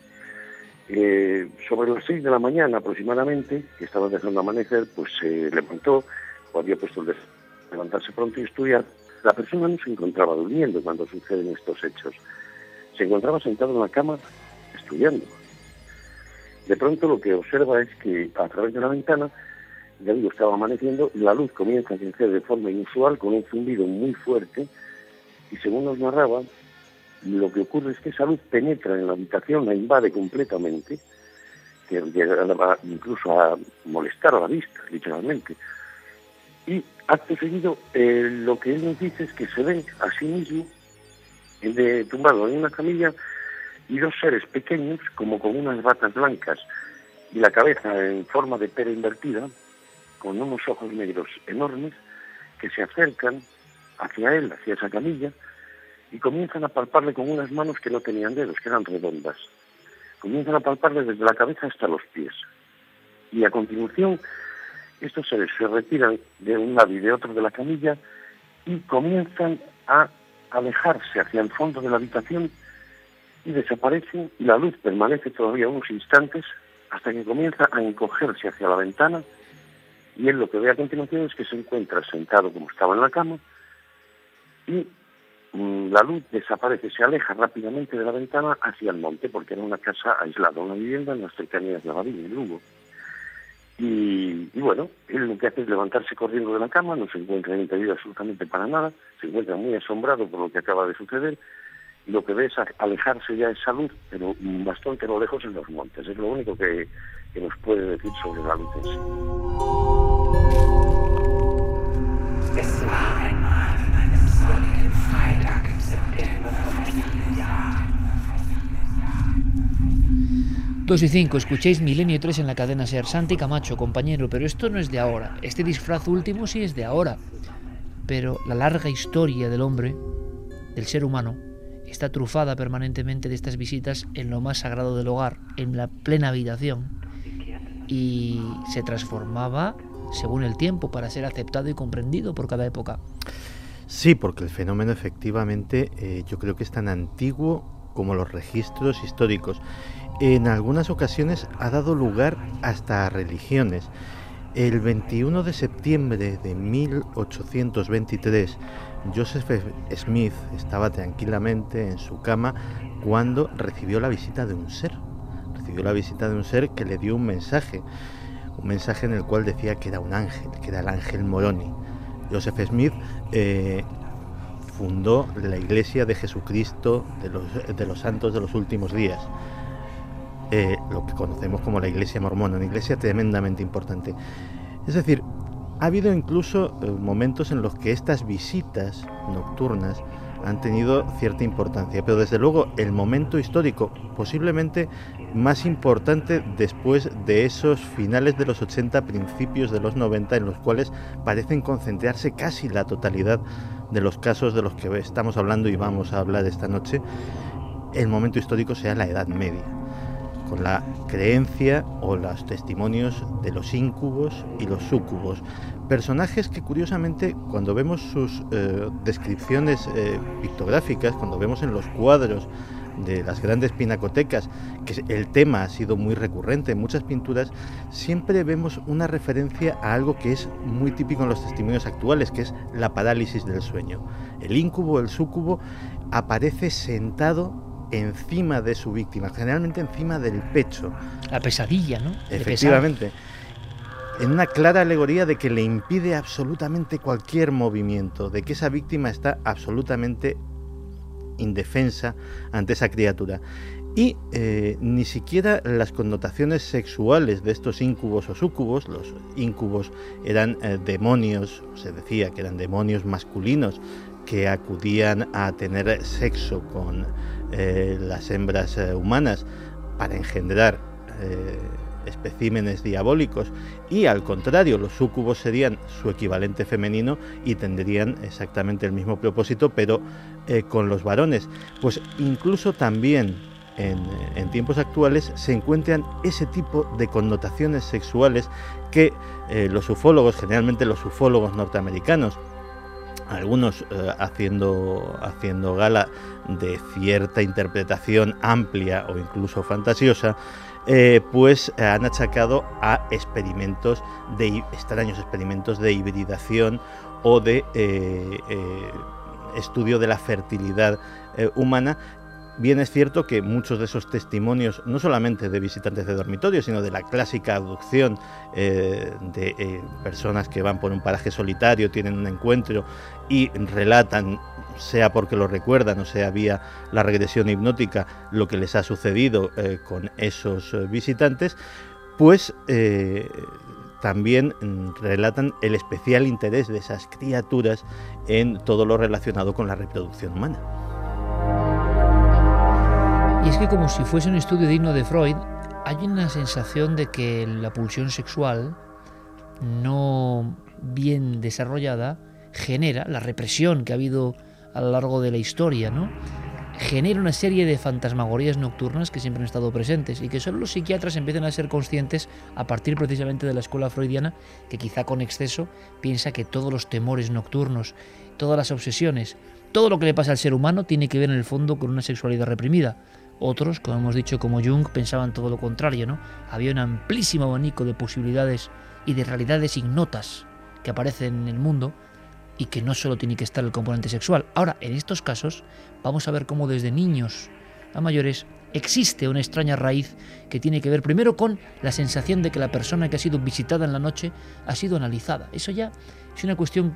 Eh, sobre las seis de la mañana aproximadamente, que estaba dejando amanecer, pues se levantó, o había puesto el de levantarse pronto y estudiar. La persona no se encontraba durmiendo cuando suceden estos hechos. Se encontraba sentado en la cama estudiando. De pronto lo que observa es que a través de la ventana, ya digo, estaba amaneciendo, la luz comienza a crecer de forma inusual con un zumbido muy fuerte y según nos narraba, lo que ocurre es que esa luz penetra en la habitación, la invade completamente, que llegaba incluso a molestar a la vista, literalmente. Y acto seguido, eh, lo que él nos dice es que se ve a sí mismo de, tumbado en una camilla y dos seres pequeños, como con unas batas blancas y la cabeza en forma de pera invertida, con unos ojos negros enormes, que se acercan hacia él, hacia esa camilla, y comienzan a palparle con unas manos que no tenían dedos, que eran redondas. Comienzan a palparle desde la cabeza hasta los pies. Y a continuación, estos seres se retiran de un lado y de otro de la camilla y comienzan a alejarse hacia el fondo de la habitación y desaparecen, y la luz permanece todavía unos instantes hasta que comienza a encogerse hacia la ventana, y él lo que ve a continuación es que se encuentra sentado como estaba en la cama y la luz desaparece, se aleja rápidamente de la ventana hacia el monte, porque era una casa aislada, una vivienda en las cercanías de Abadín, en Lugo. Y, y bueno, él lo que hace es levantarse corriendo de la cama, no se encuentra impedido absolutamente para nada, se encuentra muy asombrado por lo que acaba de suceder, y lo que ve es alejarse ya esa luz, pero bastante a lo lejos en los montes. Es lo único que, que nos puede decir sobre la luz en sí. dos y cinco, escuchéis Milenio tres en la cadena SER. Santi Camacho, compañero, pero esto no es de ahora. Este disfraz último sí es de ahora. Pero la larga historia del hombre, del ser humano, está trufada permanentemente de estas visitas en lo más sagrado del hogar, en la plena habitación. Y se transformaba según el tiempo para ser aceptado y comprendido por cada época. Sí, porque el fenómeno efectivamente eh, yo creo que es tan antiguo como los registros históricos. En algunas ocasiones ha dado lugar hasta a religiones. El veintiuno de septiembre de mil ochocientos veintitrés, Joseph Smith estaba tranquilamente en su cama cuando recibió la visita de un ser. Recibió la visita de un ser que le dio un mensaje, un mensaje en el cual decía que era un ángel, que era el ángel Moroni. Joseph Smith eh, fundó la Iglesia de Jesucristo de los, de los Santos de los Últimos Días. Eh, lo que conocemos como la Iglesia Mormona, una iglesia tremendamente importante. Es decir, ha habido incluso eh, momentos en los que estas visitas nocturnas han tenido cierta importancia, pero desde luego el momento histórico posiblemente más importante después de esos finales de los ochenta, principios de los noventa, en los cuales parecen concentrarse casi la totalidad de los casos de los que estamos hablando y vamos a hablar esta noche. El momento histórico sea la Edad Media, con la creencia o los testimonios de los íncubos y los súcubos, personajes que curiosamente cuando vemos sus eh, descripciones eh, pictográficas, cuando vemos en los cuadros de las grandes pinacotecas, que el tema ha sido muy recurrente en muchas pinturas, siempre vemos una referencia a algo que es muy típico en los testimonios actuales, que es la parálisis del sueño. El íncubo, el súcubo, aparece sentado encima de su víctima, generalmente encima del pecho. La pesadilla, ¿no? Efectivamente. En una clara alegoría de que le impide absolutamente cualquier movimiento, de que esa víctima está absolutamente indefensa ante esa criatura. Y eh, ni siquiera las connotaciones sexuales de estos íncubos o súcubos, los íncubos eran eh, demonios, se decía que eran demonios masculinos que acudían a tener sexo con eh, las hembras eh, humanas para engendrar eh, especímenes diabólicos, y al contrario, los súcubos serían su equivalente femenino y tendrían exactamente el mismo propósito, pero eh, con los varones. Pues incluso también en, en tiempos actuales se encuentran ese tipo de connotaciones sexuales que eh, los ufólogos, generalmente los ufólogos norteamericanos, algunos eh, haciendo, haciendo gala de cierta interpretación amplia o incluso fantasiosa, eh, pues eh, han achacado a experimentos de extraños experimentos de hibridación o de eh, eh, estudio de la fertilidad eh, humana. Bien es cierto que muchos de esos testimonios, no solamente de visitantes de dormitorio, sino de la clásica abducción eh, de eh, personas que van por un paraje solitario, tienen un encuentro y relatan, sea porque lo recuerdan o sea vía la regresión hipnótica, lo que les ha sucedido eh, con esos eh, visitantes, pues eh, también relatan el especial interés de esas criaturas en todo lo relacionado con la reproducción humana. Y es que, como si fuese un estudio digno de Freud, hay una sensación de que la pulsión sexual no bien desarrollada genera la represión que ha habido a lo largo de la historia, ¿no? Genera una serie de fantasmagorías nocturnas que siempre han estado presentes y que solo los psiquiatras empiezan a ser conscientes a partir precisamente de la escuela freudiana, que quizá con exceso piensa que todos los temores nocturnos, todas las obsesiones, todo lo que le pasa al ser humano tiene que ver en el fondo con una sexualidad reprimida. Otros, como hemos dicho, como Jung, pensaban todo lo contrario, ¿no? Había un amplísimo abanico de posibilidades y de realidades ignotas que aparecen en el mundo, y que no solo tiene que estar el componente sexual. Ahora, en estos casos, vamos a ver cómo desde niños a mayores existe una extraña raíz que tiene que ver primero con la sensación de que la persona que ha sido visitada en la noche ha sido analizada. Eso ya es una cuestión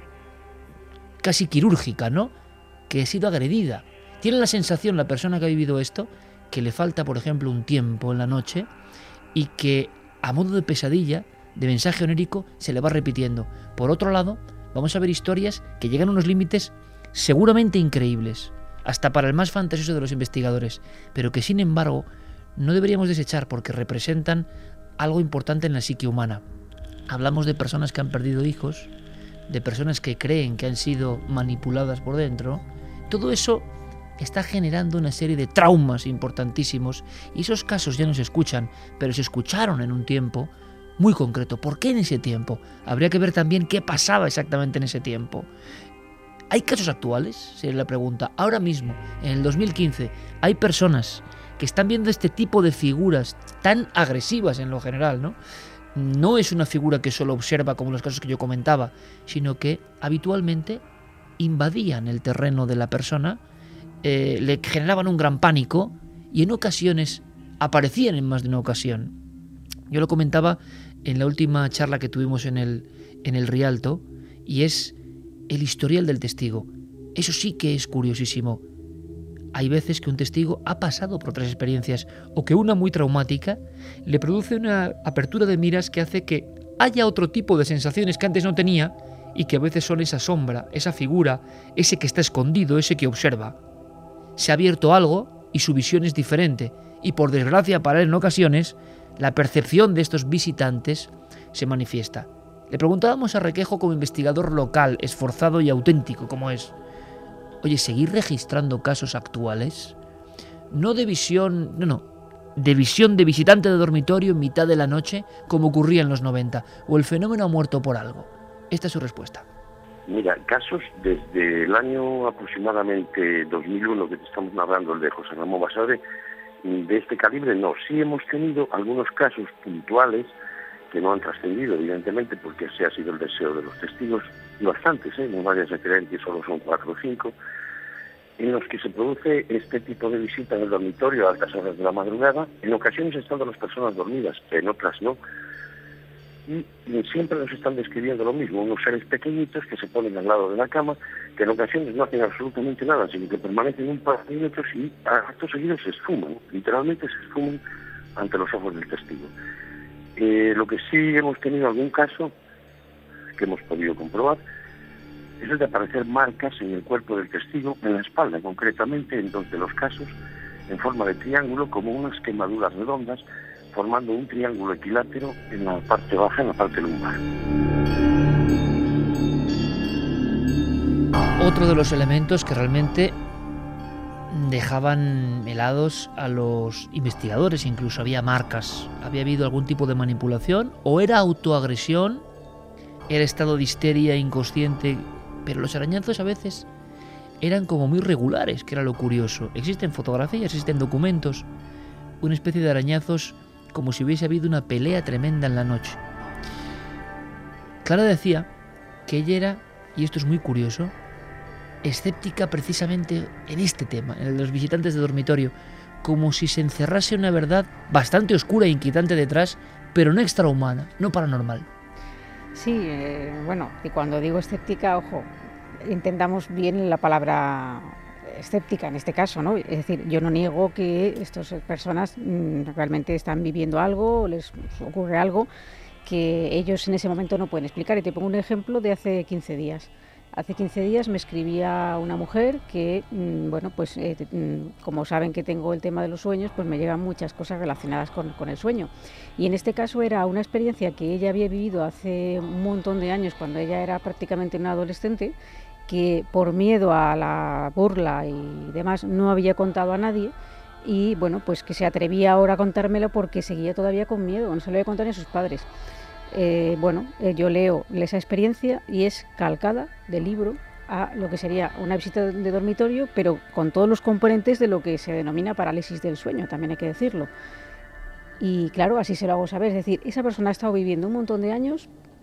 casi quirúrgica, ¿no? Que ha sido agredida. Tiene la sensación la persona que ha vivido esto que le falta, por ejemplo, un tiempo en la noche y que a modo de pesadilla, de mensaje onírico, se le va repitiendo. Por otro lado, vamos a ver historias que llegan a unos límites seguramente increíbles, hasta para el más fantasioso de los investigadores, pero que sin embargo no deberíamos desechar porque representan algo importante en la psique humana. Hablamos de personas que han perdido hijos, de personas que creen que han sido manipuladas por dentro. Todo eso está generando una serie de traumas importantísimos y esos casos ya no se escuchan, pero se escucharon en un tiempo muy concreto. ¿Por qué en ese tiempo? Habría que ver también qué pasaba exactamente en ese tiempo. ¿Hay casos actuales? Sería la pregunta. Ahora mismo, en el dos mil quince, hay personas que están viendo este tipo de figuras tan agresivas en lo general, ¿no? No es una figura que solo observa como los casos que yo comentaba, sino que habitualmente invadían el terreno de la persona, eh, le generaban un gran pánico y en ocasiones aparecían en más de una ocasión. Yo lo comentaba en la última charla que tuvimos en el, en el Rialto, y es el historial del testigo. Eso sí que es curiosísimo. Hay veces que un testigo ha pasado por otras experiencias o que una muy traumática le produce una apertura de miras que hace que haya otro tipo de sensaciones que antes no tenía y que a veces son esa sombra, esa figura, ese que está escondido, ese que observa. Se ha abierto algo y su visión es diferente y por desgracia para él en ocasiones la percepción de estos visitantes se manifiesta. Le preguntábamos a Requejo como investigador local, esforzado y auténtico como es: oye, ¿seguir registrando casos actuales? No de visión, no, no, de visión de visitante de dormitorio en mitad de la noche, como ocurría en los noventa, o el fenómeno ha muerto por algo. Esta es su respuesta. Mira, casos desde el año aproximadamente dos mil uno que te estamos narrando, el de José Ramón Basabe, de este calibre no. Sí hemos tenido algunos casos puntuales que no han trascendido, evidentemente, porque ese ha sido el deseo de los testigos, y bastantes, ¿eh? No vayas a creer que solo son cuatro o cinco, en los que se produce este tipo de visita en el dormitorio a altas horas de la madrugada, en ocasiones estando las personas dormidas, en otras no, y, y siempre nos están describiendo lo mismo, unos seres pequeñitos que se ponen al lado de la cama, que en ocasiones no hacen absolutamente nada, sino que permanecen un par de minutos y a actos seguidos se esfuman, literalmente se esfuman ante los ojos del testigo. Eh, lo que sí hemos tenido algún caso que hemos podido comprobar es el de aparecer marcas en el cuerpo del testigo, en la espalda concretamente, en dos de los casos, en forma de triángulo, como unas quemaduras redondas, formando un triángulo equilátero en la parte baja, en la parte lumbar. Otro de los elementos que realmente dejaban helados a los investigadores, incluso había marcas, había habido algún tipo de manipulación, o era autoagresión, era estado de histeria inconsciente, pero los arañazos a veces eran como muy regulares, que era lo curioso. Existen fotografías, existen documentos, una especie de arañazos como si hubiese habido una pelea tremenda en la noche. Clara decía que ella era, y esto es muy curioso, escéptica precisamente en este tema, en el de los visitantes de dormitorio, como si se encerrase una verdad bastante oscura e inquietante detrás, pero no extrahumana, no paranormal. Sí, eh, bueno, y cuando digo escéptica, ojo, intentamos bien la palabra escéptica en este caso, ¿no? Es decir, yo no niego que estas personas mmm, realmente están viviendo algo, les ocurre algo que ellos en ese momento no pueden explicar. Y te pongo un ejemplo de hace quince días. Hace quince días me escribía una mujer que, bueno, pues eh, como saben que tengo el tema de los sueños, pues me llegan muchas cosas relacionadas con, con el sueño. Y en este caso era una experiencia que ella había vivido hace un montón de años, cuando ella era prácticamente una adolescente, que por miedo a la burla y demás no había contado a nadie. Y bueno, pues que se atrevía ahora a contármelo porque seguía todavía con miedo, no se lo había contado ni a sus padres. Eh, bueno, eh, yo leo esa experiencia y es calcada del libro a lo que sería una visita de dormitorio, pero con todos los componentes de lo que se denomina parálisis del sueño, también hay que decirlo. Y claro, así se lo hago saber, es decir, esa persona ha estado viviendo un montón de años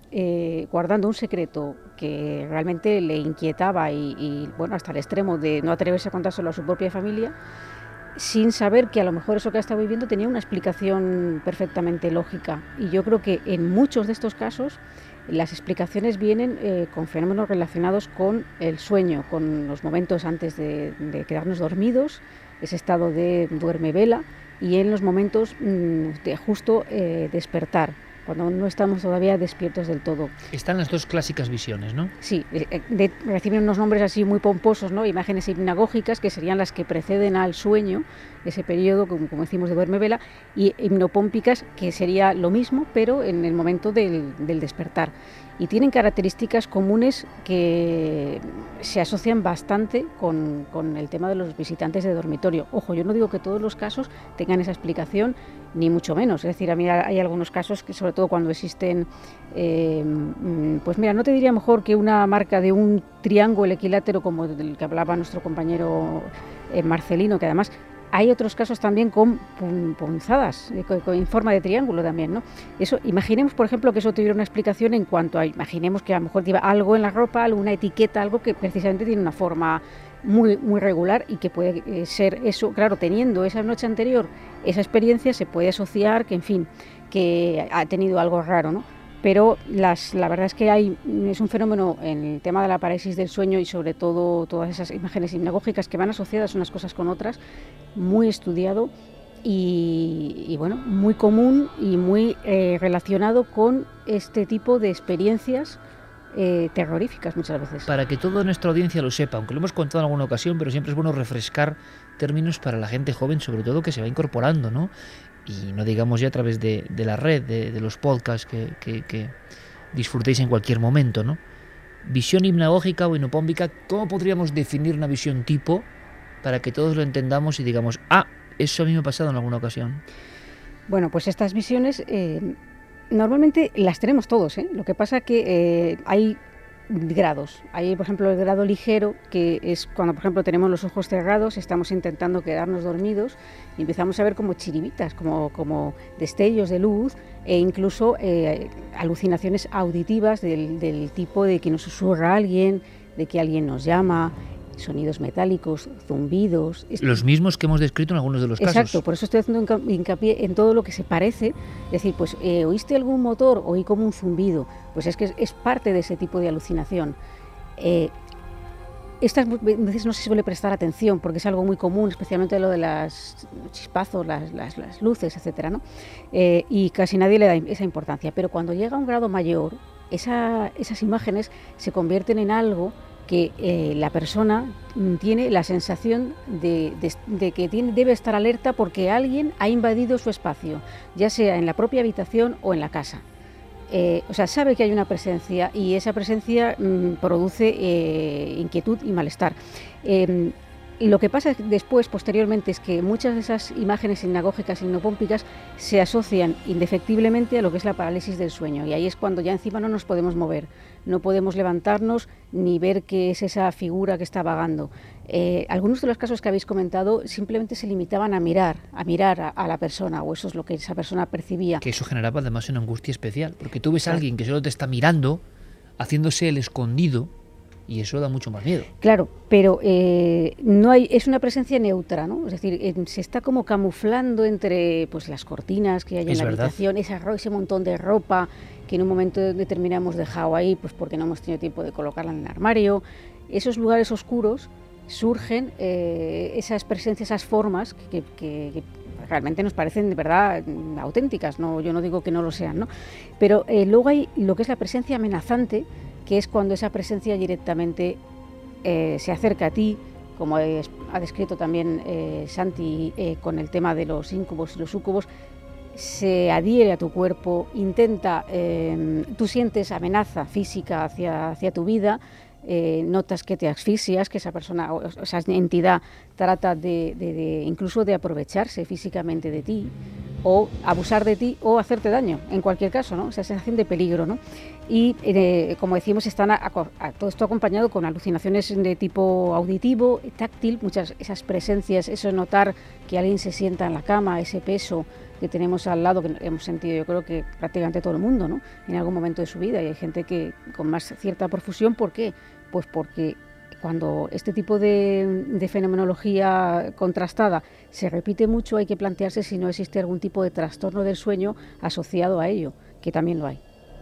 eh, guardando un secreto que realmente le inquietaba y, y, bueno, hasta el extremo de no atreverse a contárselo a su propia familia, sin saber que a lo mejor eso que estaba viviendo tenía una explicación perfectamente lógica. Y yo creo que en muchos de estos casos las explicaciones vienen eh, con fenómenos relacionados con el sueño, con los momentos antes de, de quedarnos dormidos, ese estado de duerme vela, y en los momentos mmm, de justo eh, despertar, cuando no estamos todavía despiertos del todo. Están las dos clásicas visiones, ¿no? Sí, eh, de, reciben unos nombres así muy pomposos, ¿no? Imágenes hipnagógicas, que serían las que preceden al sueño, ese periodo, como, como decimos, de duerme vela, y hipnopómpicas, que sería lo mismo, pero en el momento del, del despertar. Y tienen características comunes que se asocian bastante con, con el tema de los visitantes de dormitorio. Ojo, yo no digo que todos los casos tengan esa explicación, ni mucho menos. Es decir, a mí hay algunos casos que, sobre todo cuando existen, eh, pues mira, no te diría mejor que una marca de un triángulo equilátero como del que hablaba nuestro compañero eh, Marcelino, que además hay otros casos también con punzadas, con, con, en forma de triángulo también, ¿no? Eso, imaginemos, por ejemplo, que eso tuviera una explicación en cuanto a, imaginemos que a lo mejor lleva algo en la ropa, alguna etiqueta, algo que precisamente tiene una forma muy, muy regular y que puede eh, ser eso. Claro, teniendo esa noche anterior esa experiencia, se puede asociar que, en fin, que ha tenido algo raro, ¿no? Pero las, la verdad es que hay es un fenómeno en el tema de la parálisis del sueño y sobre todo todas esas imágenes hipnagógicas que van asociadas unas cosas con otras, muy estudiado y, y bueno, muy común y muy eh, relacionado con este tipo de experiencias eh, terroríficas muchas veces. Para que toda nuestra audiencia lo sepa, aunque lo hemos contado en alguna ocasión, pero siempre es bueno refrescar términos para la gente joven, sobre todo que se va incorporando, ¿no? Y no digamos ya a través de, de la red, de, de los podcasts que, que, que disfrutéis en cualquier momento, ¿no? Visión hipnagógica o hipnopómpica, ¿cómo podríamos definir una visión tipo para que todos lo entendamos y digamos, ah, eso a mí me ha pasado en alguna ocasión? Bueno, pues estas visiones eh, normalmente las tenemos todos, ¿eh? Lo que pasa que eh, hay grados. Hay, por ejemplo, el grado ligero, que es cuando, por ejemplo, tenemos los ojos cerrados, estamos intentando quedarnos dormidos y empezamos a ver como chiribitas, como, como destellos de luz e incluso eh, alucinaciones auditivas del, del tipo de que nos susurra alguien, de que alguien nos llama, sonidos metálicos, zumbidos. Los mismos que hemos descrito en algunos de los Exacto, casos. Exacto, por eso estoy haciendo hincapié en todo lo que se parece. Es decir, pues, eh, ¿oíste algún motor? Oí como un zumbido. Pues es que es, es parte de ese tipo de alucinación. Eh, estas veces no se suele prestar atención porque es algo muy común, especialmente lo de las chispazos, las, las, las luces, etcétera, ¿no? Eh, y casi nadie le da esa importancia. Pero cuando llega a un grado mayor, esa, esas imágenes se convierten en algo que eh, la persona tiene la sensación de, de, de que tiene, debe estar alerta porque alguien ha invadido su espacio, ya sea en la propia habitación o en la casa. Eh, o sea, sabe que hay una presencia y esa presencia mmm, produce eh, inquietud y malestar. Eh, Lo que pasa después, posteriormente, es que muchas de esas imágenes hipnagógicas y hipnopómpicas se asocian indefectiblemente a lo que es la parálisis del sueño. Y ahí es cuando ya encima no nos podemos mover, no podemos levantarnos ni ver qué es esa figura que está vagando. Eh, algunos de los casos que habéis comentado simplemente se limitaban a mirar, a mirar a, a la persona, o eso es lo que esa persona percibía. Que eso generaba además una angustia especial, porque tú ves a alguien que solo te está mirando, haciéndose el escondido, y eso da mucho más miedo. Claro, pero eh, no hay, es una presencia neutra, ¿no? Es decir, eh, se está como camuflando entre pues las cortinas que hay en es la verdad. habitación, esa, ese montón de ropa que en un momento determinado hemos dejado ahí, pues porque no hemos tenido tiempo de colocarla en el armario. Esos lugares oscuros surgen eh, esas presencias, esas formas que, que, que realmente nos parecen de verdad auténticas. No, yo no digo que no lo sean, ¿no? Pero eh, luego hay lo que es la presencia amenazante, que es cuando esa presencia directamente eh, se acerca a ti, como es, ha descrito también eh, Santi eh, con el tema de los íncubos y los súcubos, se adhiere a tu cuerpo, intenta, eh, tú sientes amenaza física hacia, hacia tu vida, eh, notas que te asfixias, que esa persona o esa entidad trata de, de, de incluso de aprovecharse físicamente de ti, o abusar de ti o hacerte daño, en cualquier caso, ¿no? Esa sensación de peligro, ¿no? Y, eh, como decimos, están a, a, a, todo esto acompañado con alucinaciones de tipo auditivo, táctil, muchas esas presencias, eso notar que alguien se sienta en la cama, ese peso que tenemos al lado, que hemos sentido yo creo que prácticamente todo el mundo, ¿no? En algún momento de su vida, y hay gente que con más cierta profusión. ¿Por qué? Pues porque cuando este tipo de, de fenomenología contrastada se repite mucho, hay que plantearse si no existe algún tipo de trastorno del sueño asociado a ello, que también lo hay.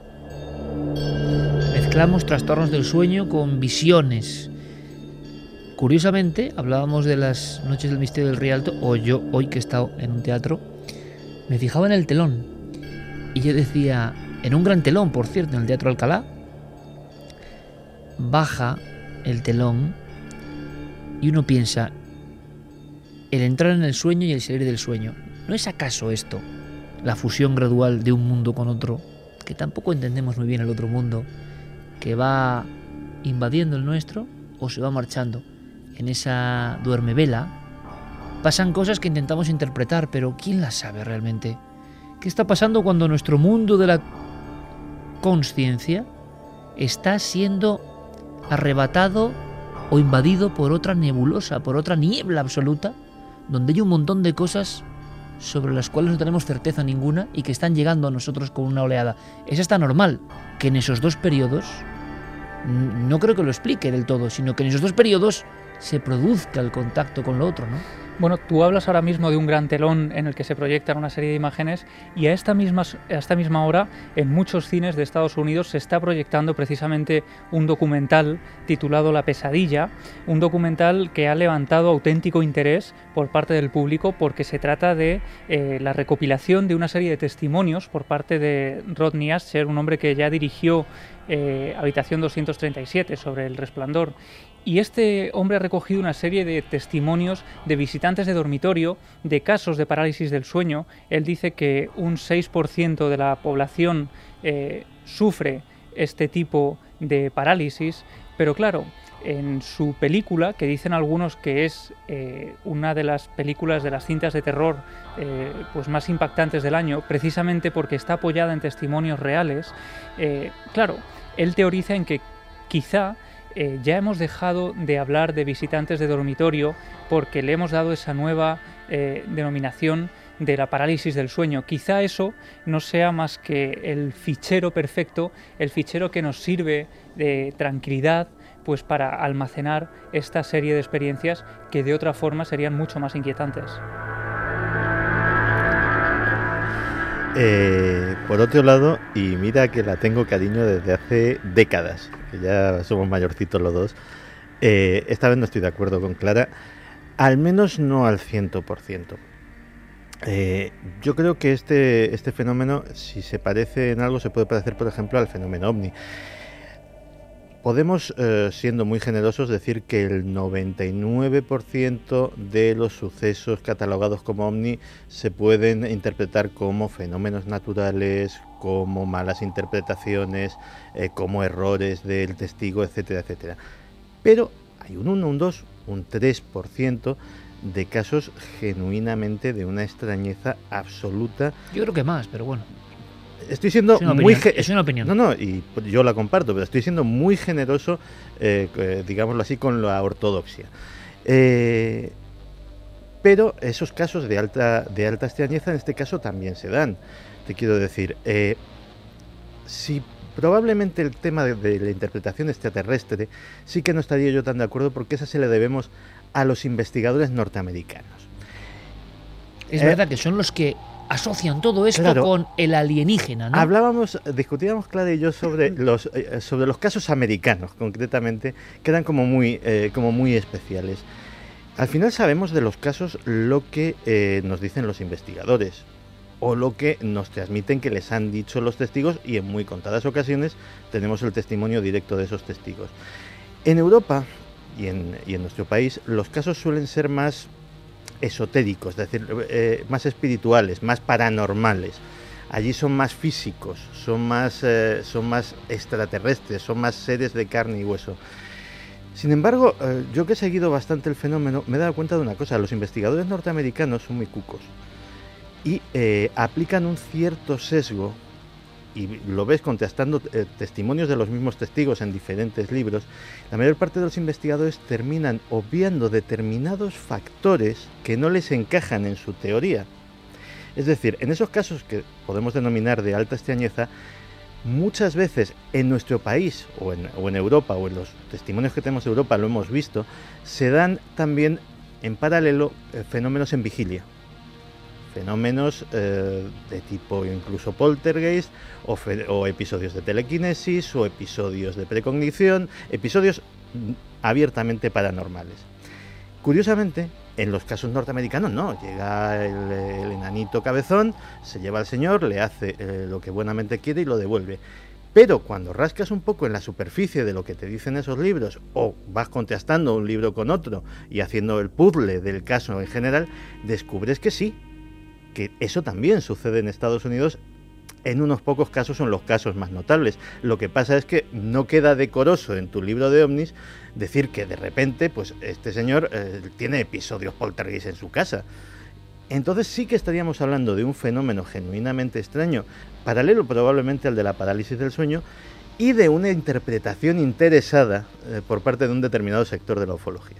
Mezclamos trastornos del sueño con visiones. Curiosamente, hablábamos de las noches del misterio del Rialto, o yo, hoy que he estado en un teatro, me fijaba en el telón y yo decía, en un gran telón, por cierto, en el Teatro Alcalá, baja el telón y uno piensa, el entrar en el sueño y el salir del sueño, ¿no es acaso esto la fusión gradual de un mundo con otro, que tampoco entendemos muy bien el otro mundo, que va invadiendo el nuestro o se va marchando? En esa duermevela pasan cosas que intentamos interpretar, pero ¿quién las sabe realmente? ¿Qué está pasando cuando nuestro mundo de la consciencia está siendo arrebatado o invadido por otra nebulosa, por otra niebla absoluta, donde hay un montón de cosas sobre las cuales no tenemos certeza ninguna y que están llegando a nosotros con una oleada? Es hasta normal que en esos dos periodos, no creo que lo explique del todo, sino que en esos dos periodos se produzca el contacto con lo otro, ¿no? Bueno, tú hablas ahora mismo de un gran telón en el que se proyectan una serie de imágenes, y a esta misma, a esta misma hora en muchos cines de Estados Unidos se está proyectando precisamente un documental titulado La pesadilla, un documental que ha levantado auténtico interés por parte del público porque se trata de eh, la recopilación de una serie de testimonios por parte de Rodney Ascher, un hombre que ya dirigió eh, Habitación doscientos treinta y siete sobre El Resplandor. Y este hombre ha recogido una serie de testimonios de visitantes de dormitorio, de casos de parálisis del sueño. Él dice que un seis por ciento de la población eh, sufre este tipo de parálisis, pero claro, en su película, que dicen algunos que es eh, una de las películas de las cintas de terror eh, pues más impactantes del año, precisamente porque está apoyada en testimonios reales, eh, claro, él teoriza en que quizá Eh, ya hemos dejado de hablar de visitantes de dormitorio porque le hemos dado esa nueva eh, denominación de la parálisis del sueño. Quizá eso no sea más que el fichero perfecto, el fichero que nos sirve de tranquilidad, pues para almacenar esta serie de experiencias que de otra forma serían mucho más inquietantes. Eh, por otro lado, y mira que la tengo cariño desde hace décadas, que ya somos mayorcitos los dos, eh, esta vez no estoy de acuerdo con Clara, al menos no al cien por ciento. Eh, yo creo que este, este fenómeno, si se parece en algo, se puede parecer, por ejemplo, al fenómeno ovni. Podemos, eh, siendo muy generosos, decir que el noventa y nueve por ciento de los sucesos catalogados como ovni se pueden interpretar como fenómenos naturales, como malas interpretaciones, eh, como errores del testigo, etcétera, etcétera. Pero hay un uno, un dos, un tres por ciento de casos genuinamente de una extrañeza absoluta. Yo creo que más, pero bueno. Estoy siendo es muy... Opinión, es una opinión. No, no, y yo la comparto, pero estoy siendo muy generoso, eh, eh, digámoslo así, con la ortodoxia. Eh, pero esos casos de alta, de alta extrañeza en este caso también se dan. Te quiero decir, eh, si probablemente el tema de, de la interpretación extraterrestre sí que no estaría yo tan de acuerdo, porque esa se le debemos a los investigadores norteamericanos. Es eh, verdad que son los que asocian todo esto claro, con el alienígena, ¿no? Hablábamos, discutíamos Clara y yo sobre los eh, sobre los casos americanos, concretamente, que eran como muy eh, como muy especiales. Al final sabemos de los casos lo que eh, nos dicen los investigadores o lo que nos transmiten que les han dicho los testigos, y en muy contadas ocasiones tenemos el testimonio directo de esos testigos. En Europa y en, y en nuestro país los casos suelen ser más esotéricos, es decir, eh, más espirituales, más paranormales. Allí son más físicos, son más, eh, son más extraterrestres, son más seres de carne y hueso. Sin embargo, eh, yo que he seguido bastante el fenómeno, me he dado cuenta de una cosa: los investigadores norteamericanos son muy cucos y eh, aplican un cierto sesgo, y lo ves contrastando eh, testimonios de los mismos testigos en diferentes libros. La mayor parte de los investigadores terminan obviando determinados factores que no les encajan en su teoría. Es decir, en esos casos que podemos denominar de alta extrañeza, muchas veces en nuestro país o en, o en Europa, o en los testimonios que tenemos de Europa lo hemos visto, se dan también en paralelo eh, fenómenos en vigilia. Fenómenos eh, de tipo incluso poltergeist, o, fe, o episodios de telequinesis, o episodios de precognición, episodios abiertamente paranormales. Curiosamente, en los casos norteamericanos no, llega el, el enanito cabezón, se lleva al señor, le hace eh, lo que buenamente quiere y lo devuelve. Pero cuando rascas un poco en la superficie de lo que te dicen esos libros, o vas contrastando un libro con otro y haciendo el puzzle del caso en general, descubres que sí, que eso también sucede en Estados Unidos. En unos pocos casos son los casos más notables. Lo que pasa es que no queda decoroso en tu libro de ovnis decir que de repente pues este señor eh, tiene episodios poltergeist en su casa. Entonces sí que estaríamos hablando de un fenómeno genuinamente extraño, paralelo probablemente al de la parálisis del sueño, y de una interpretación interesada eh, por parte de un determinado sector de la ufología.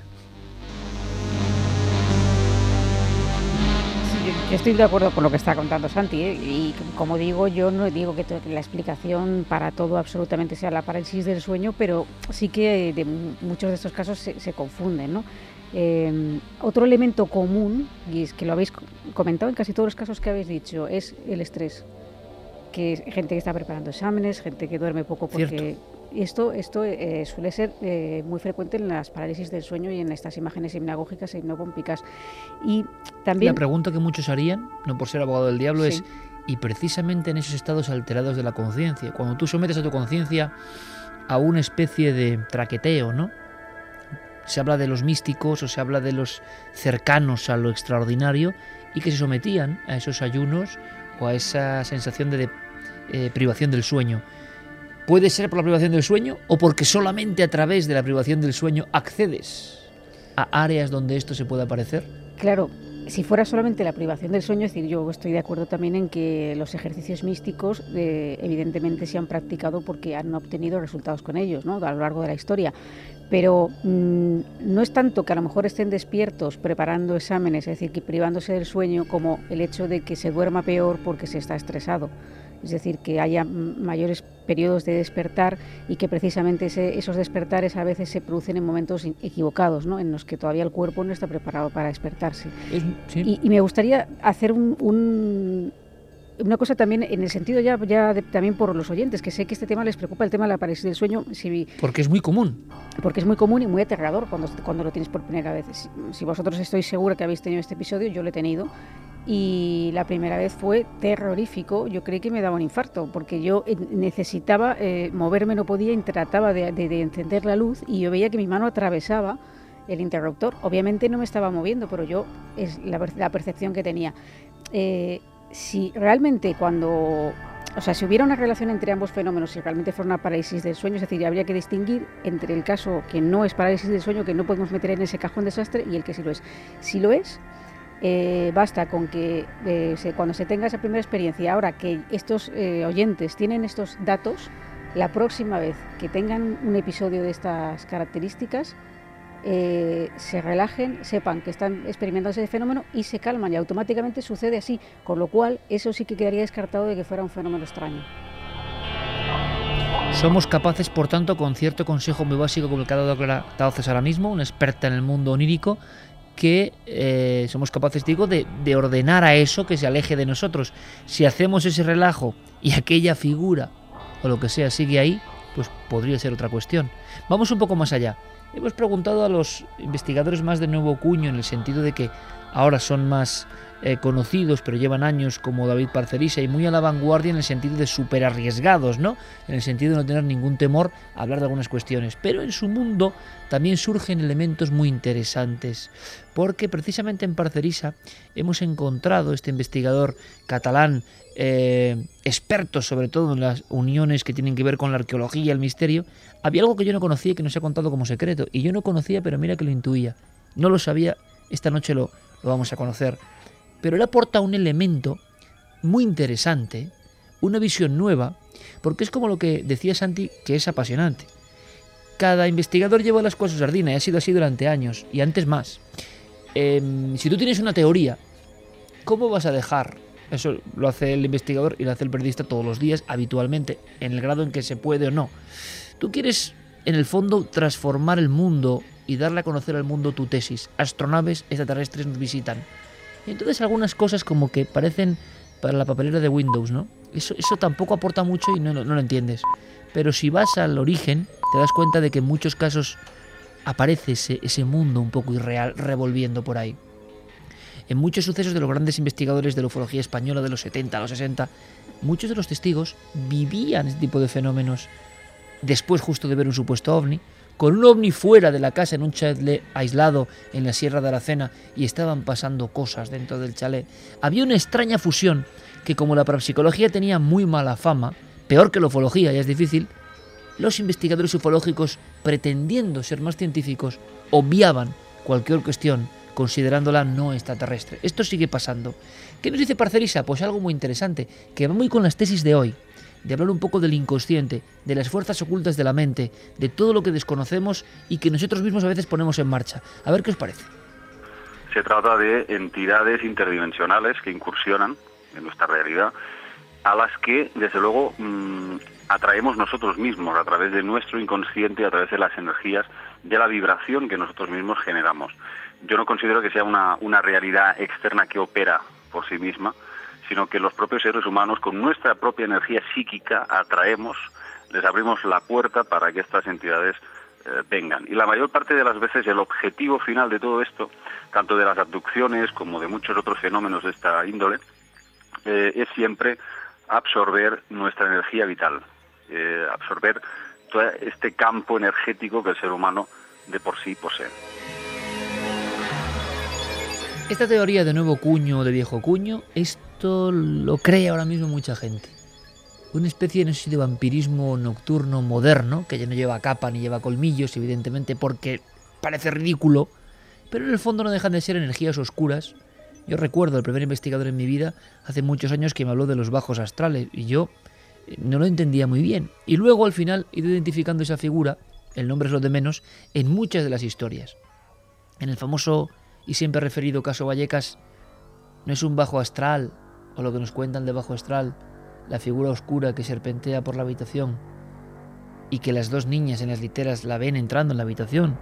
Yo estoy de acuerdo con lo que está contando Santi, ¿eh? Y como digo, yo no digo que, to- que la explicación para todo absolutamente sea la parálisis del sueño, pero sí que de muchos de estos casos se, se confunden, ¿no? Eh, otro elemento común, y es que lo habéis comentado en casi todos los casos que habéis dicho, es el estrés. Que es gente que está preparando exámenes, gente que duerme poco porque... Cierto. Esto, esto eh, suele ser eh, muy frecuente en las parálisis del sueño y en estas imágenes hipnagógicas e hipnopómpicas. Y también... La pregunta que muchos harían, no por ser abogado del diablo, sí. es, y precisamente en esos estados alterados de la conciencia, cuando tú sometes a tu conciencia a una especie de traqueteo, ¿no? Se habla de los místicos o se habla de los cercanos a lo extraordinario y que se sometían a esos ayunos o a esa sensación de, de eh, privación del sueño. ¿Puede ser por la privación del sueño o porque solamente a través de la privación del sueño accedes a áreas donde esto se puede aparecer? Claro, si fuera solamente la privación del sueño, es decir, yo estoy de acuerdo también en que los ejercicios místicos eh, evidentemente se han practicado porque han obtenido resultados con ellos, ¿no? A lo largo de la historia. Pero mmm, no es tanto que a lo mejor estén despiertos preparando exámenes, es decir, que privándose del sueño, como el hecho de que se duerma peor porque se está estresado. Es decir, que haya mayores periodos de despertar y que precisamente ese, esos despertares a veces se producen en momentos equivocados, ¿no? En los que todavía el cuerpo no está preparado para despertarse. Es, sí. y, y me gustaría hacer un, un, una cosa también en el sentido ya, ya de, también por los oyentes, que sé que este tema les preocupa, el tema de la parálisis del sueño. Si, porque es muy común. Porque es muy común y muy aterrador cuando, cuando lo tienes por primera vez. Si, si vosotros estoy segura que habéis tenido este episodio, yo lo he tenido. Y la primera vez fue terrorífico, yo creí que me daba un infarto, porque yo necesitaba eh, moverme, no podía, y trataba de, de, de encender la luz y yo veía que mi mano atravesaba el interruptor. Obviamente no me estaba moviendo, pero yo es la, la percepción que tenía. Eh, si realmente cuando... O sea, si hubiera una relación entre ambos fenómenos, si realmente fuera una parálisis del sueño, es decir, habría que distinguir entre el caso que no es parálisis del sueño, que no podemos meter en ese cajón desastre, y el que sí lo es. Si lo es... Eh, basta con que eh, se, cuando se tenga esa primera experiencia, ahora que estos eh, oyentes tienen estos datos, la próxima vez que tengan un episodio de estas características, eh, se relajen, sepan que están experimentando ese fenómeno y se calman, y automáticamente sucede así, con lo cual eso sí que quedaría descartado de que fuera un fenómeno extraño. Somos capaces, por tanto, con cierto consejo muy básico como el que ha dado César ahora mismo, una experta en el mundo onírico, que eh, somos capaces, digo, de, de ordenar a eso que se aleje de nosotros. Si hacemos ese relajo y aquella figura o lo que sea sigue ahí, pues podría ser otra cuestión. Vamos un poco más allá. Hemos preguntado a los investigadores más de nuevo cuño, en el sentido de que ahora son más eh, conocidos, pero llevan años, como David Parcerisa, y muy a la vanguardia en el sentido de súper arriesgados, ¿no? En el sentido de no tener ningún temor a hablar de algunas cuestiones. Pero en su mundo también surgen elementos muy interesantes, porque precisamente en Parcerisa hemos encontrado, este investigador catalán, eh, experto sobre todo en las uniones que tienen que ver con la arqueología y el misterio, había algo que yo no conocía y que nos ha contado como secreto, y yo no conocía, pero mira que lo intuía, no lo sabía, esta noche lo, lo vamos a conocer. pero él aporta un elemento muy interesante, una visión nueva, porque es como lo que decía Santi, que es apasionante. Cada investigador lleva las cosas a su sardina, y ha sido así durante años, y antes más. Eh, si tú tienes una teoría, ¿cómo vas a dejar? Eso lo hace el investigador y lo hace el periodista todos los días, habitualmente, en el grado en que se puede o no. Tú quieres, en el fondo, transformar el mundo y darle a conocer al mundo tu tesis. Astronaves extraterrestres nos visitan. Y entonces algunas cosas como que parecen para la papelera de Windows, ¿no? Eso, eso tampoco aporta mucho y no, no, no lo entiendes. Pero si vas al origen, te das cuenta de que en muchos casos aparece ese, ese mundo un poco irreal revolviendo por ahí. En muchos sucesos de los grandes investigadores de la ufología española de los setenta a los sesenta, muchos de los testigos vivían este tipo de fenómenos después justo de ver un supuesto ovni, con un ovni fuera de la casa en un chalet aislado en la Sierra de Aracena y estaban pasando cosas dentro del chalet. Había una extraña fusión que, como la parapsicología tenía muy mala fama, peor que la ufología, ya es difícil, los investigadores ufológicos, pretendiendo ser más científicos, obviaban cualquier cuestión considerándola no extraterrestre. Esto sigue pasando. ¿Qué nos dice Parcerisa? Pues algo muy interesante, que va muy con las tesis de hoy, de hablar un poco del inconsciente, de las fuerzas ocultas de la mente, de todo lo que desconocemos y que nosotros mismos a veces ponemos en marcha. A ver qué os parece. Se trata de entidades interdimensionales que incursionan en nuestra realidad, a las que, desde luego, mmm, atraemos nosotros mismos a través de nuestro inconsciente, a través de las energías, de la vibración que nosotros mismos generamos. Yo no considero que sea una, una realidad externa que opera por sí misma, sino que los propios seres humanos, con nuestra propia energía psíquica, atraemos, les abrimos la puerta para que estas entidades eh, vengan. Y la mayor parte de las veces el objetivo final de todo esto, tanto de las abducciones como de muchos otros fenómenos de esta índole, eh, es siempre absorber nuestra energía vital, eh, absorber todo este campo energético que el ser humano de por sí posee. Esta teoría de nuevo cuño o de viejo cuño, esto lo cree ahora mismo mucha gente. Una especie, no sé si de vampirismo nocturno moderno, que ya no lleva capa ni lleva colmillos, evidentemente, porque parece ridículo, pero en el fondo no dejan de ser energías oscuras. Yo recuerdo el primer investigador en mi vida, hace muchos años, que me habló de los bajos astrales, y yo no lo entendía muy bien. Y luego, al final, he ido identificando esa figura, el nombre es lo de menos, en muchas de las historias. En el famoso y siempre referido caso Vallecas, no es un bajo astral, o lo que nos cuentan de bajo astral, la figura oscura que serpentea por la habitación y que las dos niñas en las literas la ven entrando en la habitación,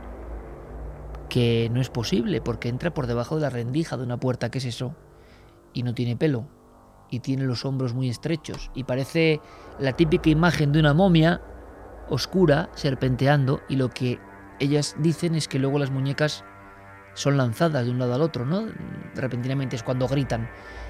que no es posible porque entra por debajo de la rendija de una puerta. ¿Qué es eso? Y no tiene pelo, y tiene los hombros muy estrechos, y parece la típica imagen de una momia oscura serpenteando, y lo que ellas dicen es que luego las muñecas son lanzadas de un lado al otro, ¿no? Repentinamente es cuando gritan.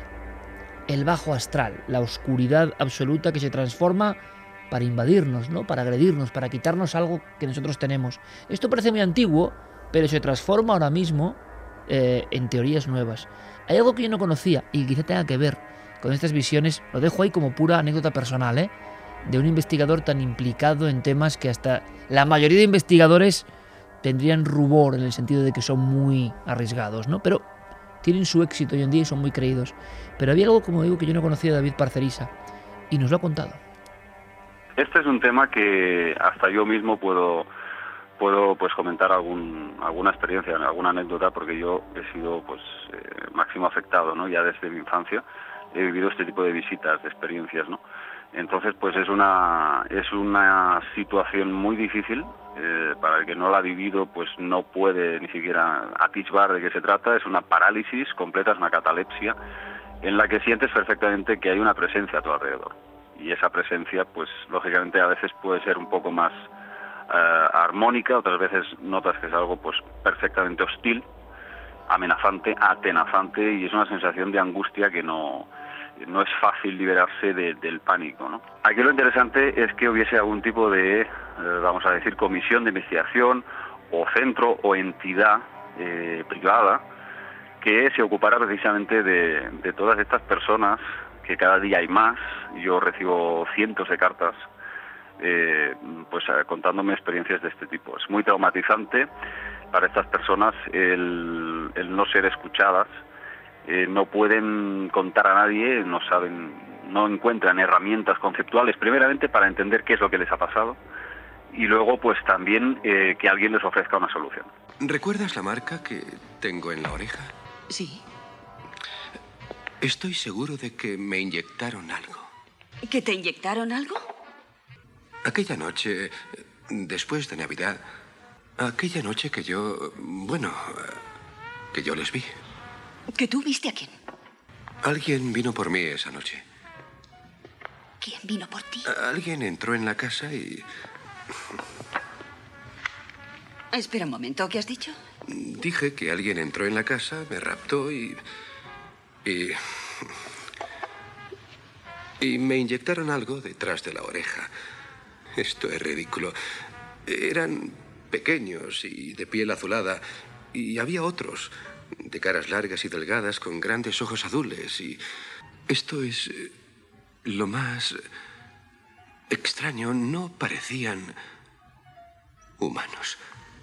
El bajo astral, la oscuridad absoluta que se transforma para invadirnos, ¿no? Para agredirnos, para quitarnos algo que nosotros tenemos. Esto parece muy antiguo, pero se transforma ahora mismo eh, en teorías nuevas. Hay algo que yo no conocía y quizá tenga que ver con estas visiones, lo dejo ahí como pura anécdota personal, ¿eh? De un investigador tan implicado en temas que hasta la mayoría de investigadores tendrían rubor, en el sentido de que son muy arriesgados, ¿no? Pero tienen su éxito hoy en día y son muy creídos. Pero había algo, como digo, que yo no conocía de David Parcerisa, y nos lo ha contado. Este es un tema que hasta yo mismo puedo puedo pues comentar algún alguna experiencia, alguna anécdota, porque yo he sido pues eh, máximo afectado, ¿no? Ya desde mi infancia he vivido este tipo de visitas, de experiencias, ¿no? Entonces, pues es una es una situación muy difícil. Eh, para el que no la ha vivido, pues no puede ni siquiera atisbar de qué se trata. Es una parálisis completa, es una catalepsia, en la que sientes perfectamente que hay una presencia a tu alrededor. Y esa presencia, pues lógicamente a veces puede ser un poco más eh, armónica, otras veces notas que es algo pues perfectamente hostil, amenazante, atenazante, y es una sensación de angustia que no... no es fácil liberarse de, del pánico, ¿no? Aquí lo interesante es que hubiese algún tipo de, eh, vamos a decir, comisión de investigación o centro o entidad eh, privada que se ocupara precisamente de, de todas estas personas, que cada día hay más. Yo recibo cientos de cartas eh, pues contándome experiencias de este tipo. Es muy traumatizante para estas personas el, el no ser escuchadas, eh, no pueden contar a nadie, no saben, no encuentran herramientas conceptuales, primeramente para entender qué es lo que les ha pasado, y luego pues también eh, que alguien les ofrezca una solución. ¿Recuerdas la marca que tengo en la oreja? Sí. Estoy seguro de que me inyectaron algo. ¿Que te inyectaron algo? Aquella noche, después de Navidad, aquella noche que yo, bueno, que yo les vi. ¿Que tú viste a quién? Alguien vino por mí esa noche. ¿Quién vino por ti? Alguien entró en la casa y... Espera un momento, ¿qué has dicho? Dije que alguien entró en la casa, me raptó y... Y... Y me inyectaron algo detrás de la oreja. Esto es ridículo. Eran pequeños y de piel azulada. Y había otros, de caras largas y delgadas, con grandes ojos azules. Y esto es lo más extraño. No parecían humanos.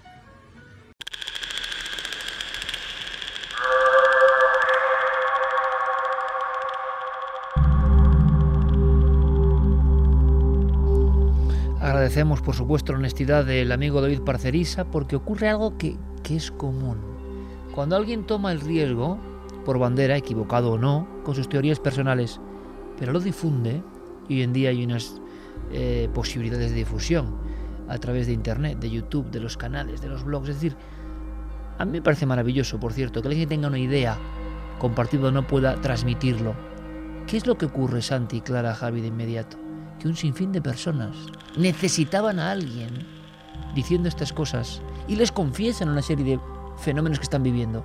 Agradecemos, por supuesto, la honestidad del amigo David Parcerisa, porque ocurre algo que, que es común. Cuando alguien toma el riesgo, por bandera, equivocado o no, con sus teorías personales, pero lo difunde, y hoy en día hay unas eh, posibilidades de difusión a través de Internet, de YouTube, de los canales, de los blogs. Es decir, a mí me parece maravilloso, por cierto, que alguien tenga una idea compartida no pueda transmitirlo. ¿Qué es lo que ocurre, Santi, Clara, Javi, de inmediato? Que un sinfín de personas necesitaban a alguien diciendo estas cosas y les confiesan una serie de fenómenos que están viviendo.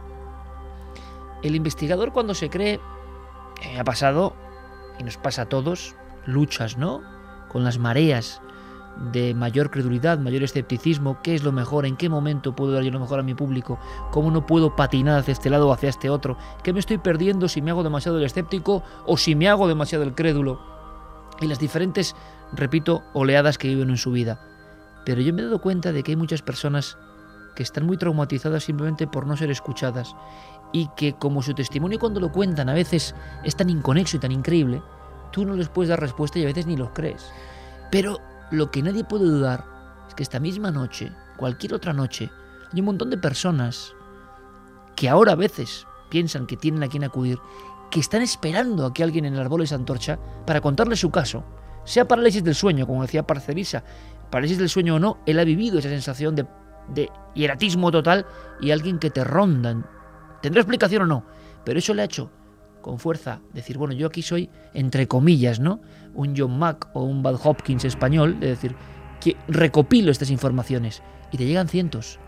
El investigador, cuando se cree, eh, ha pasado, y nos pasa a todos, luchas, ¿no? Con las mareas de mayor credulidad, mayor escepticismo, qué es lo mejor, en qué momento puedo dar yo lo mejor a mi público, cómo no puedo patinar hacia este lado o hacia este otro, qué me estoy perdiendo si me hago demasiado el escéptico o si me hago demasiado el crédulo. Y las diferentes, repito, oleadas que viven en su vida. Pero yo me he dado cuenta de que hay muchas personas que están muy traumatizadas simplemente por no ser escuchadas y que, como su testimonio cuando lo cuentan a veces es tan inconexo y tan increíble, tú no les puedes dar respuesta y a veces ni los crees. Pero lo que nadie puede dudar es que esta misma noche, cualquier otra noche, hay un montón de personas que ahora a veces piensan que tienen a quien acudir, que están esperando a que alguien en el árbol les antorcha para contarles su caso, sea parálisis del sueño, como decía Parcerisa, parálisis del sueño o no, él ha vivido esa sensación de, de hieratismo total y alguien que te ronda. ¿Tendrá explicación o no? Pero eso le ha hecho con fuerza decir, bueno, yo aquí soy, entre comillas, ¿no? Un John Mack o un Bad Hopkins español, de decir, que recopilo estas informaciones y te llegan cientos.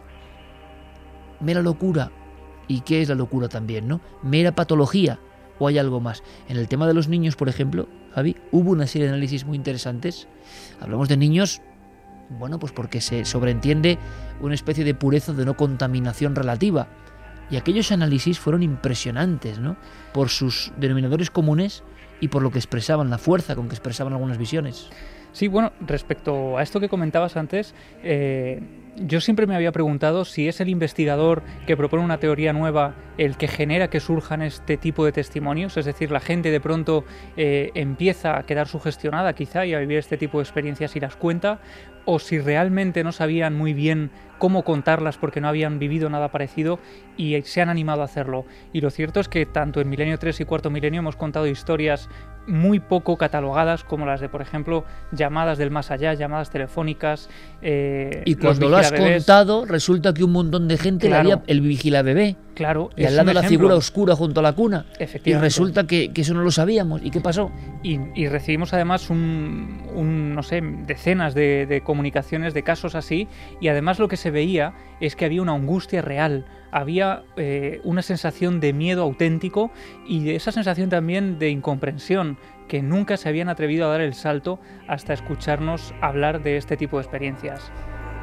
Mera locura. ¿Y qué es la locura también, no? ¿Mera patología o hay algo más? En el tema de los niños, por ejemplo, Javi, hubo una serie de análisis muy interesantes. Hablamos de niños, bueno, pues porque se sobreentiende una especie de pureza de no contaminación relativa. Y aquellos análisis fueron impresionantes, ¿no? Por sus denominadores comunes y por lo que expresaban, la fuerza con que expresaban algunas visiones. Sí, bueno, respecto a esto que comentabas antes, eh, yo siempre me había preguntado si es el investigador que propone una teoría nueva el que genera que surjan este tipo de testimonios, es decir, la gente de pronto eh, empieza a quedar sugestionada quizá y a vivir este tipo de experiencias y las cuenta, o si realmente no sabían muy bien cómo contarlas porque no habían vivido nada parecido y se han animado a hacerlo. Y lo cierto es que tanto en Milenio tres y Cuarto Milenio hemos contado historias muy poco catalogadas, como las de, por ejemplo, llamadas del más allá, llamadas telefónicas. Eh, y cuando lo has contado, resulta que un montón de gente claro, le había el vigilabebé. Claro, y al lado la figura oscura junto a la cuna. Efectivamente. Y resulta que, que eso no lo sabíamos. ¿Y qué pasó? Y, y recibimos además un, un, no sé, decenas de, de comunicaciones de casos así, y además lo que se veía es que había una angustia real, había eh, una sensación de miedo auténtico y de esa sensación también de incomprensión, que nunca se habían atrevido a dar el salto hasta escucharnos hablar de este tipo de experiencias.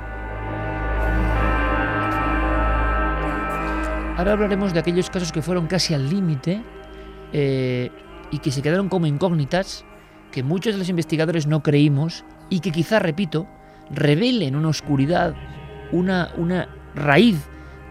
Ahora hablaremos de aquellos casos que fueron casi al límite eh, y que se quedaron como incógnitas, que muchos de los investigadores no creímos y que quizá, repito, revelen una oscuridad, una, una raíz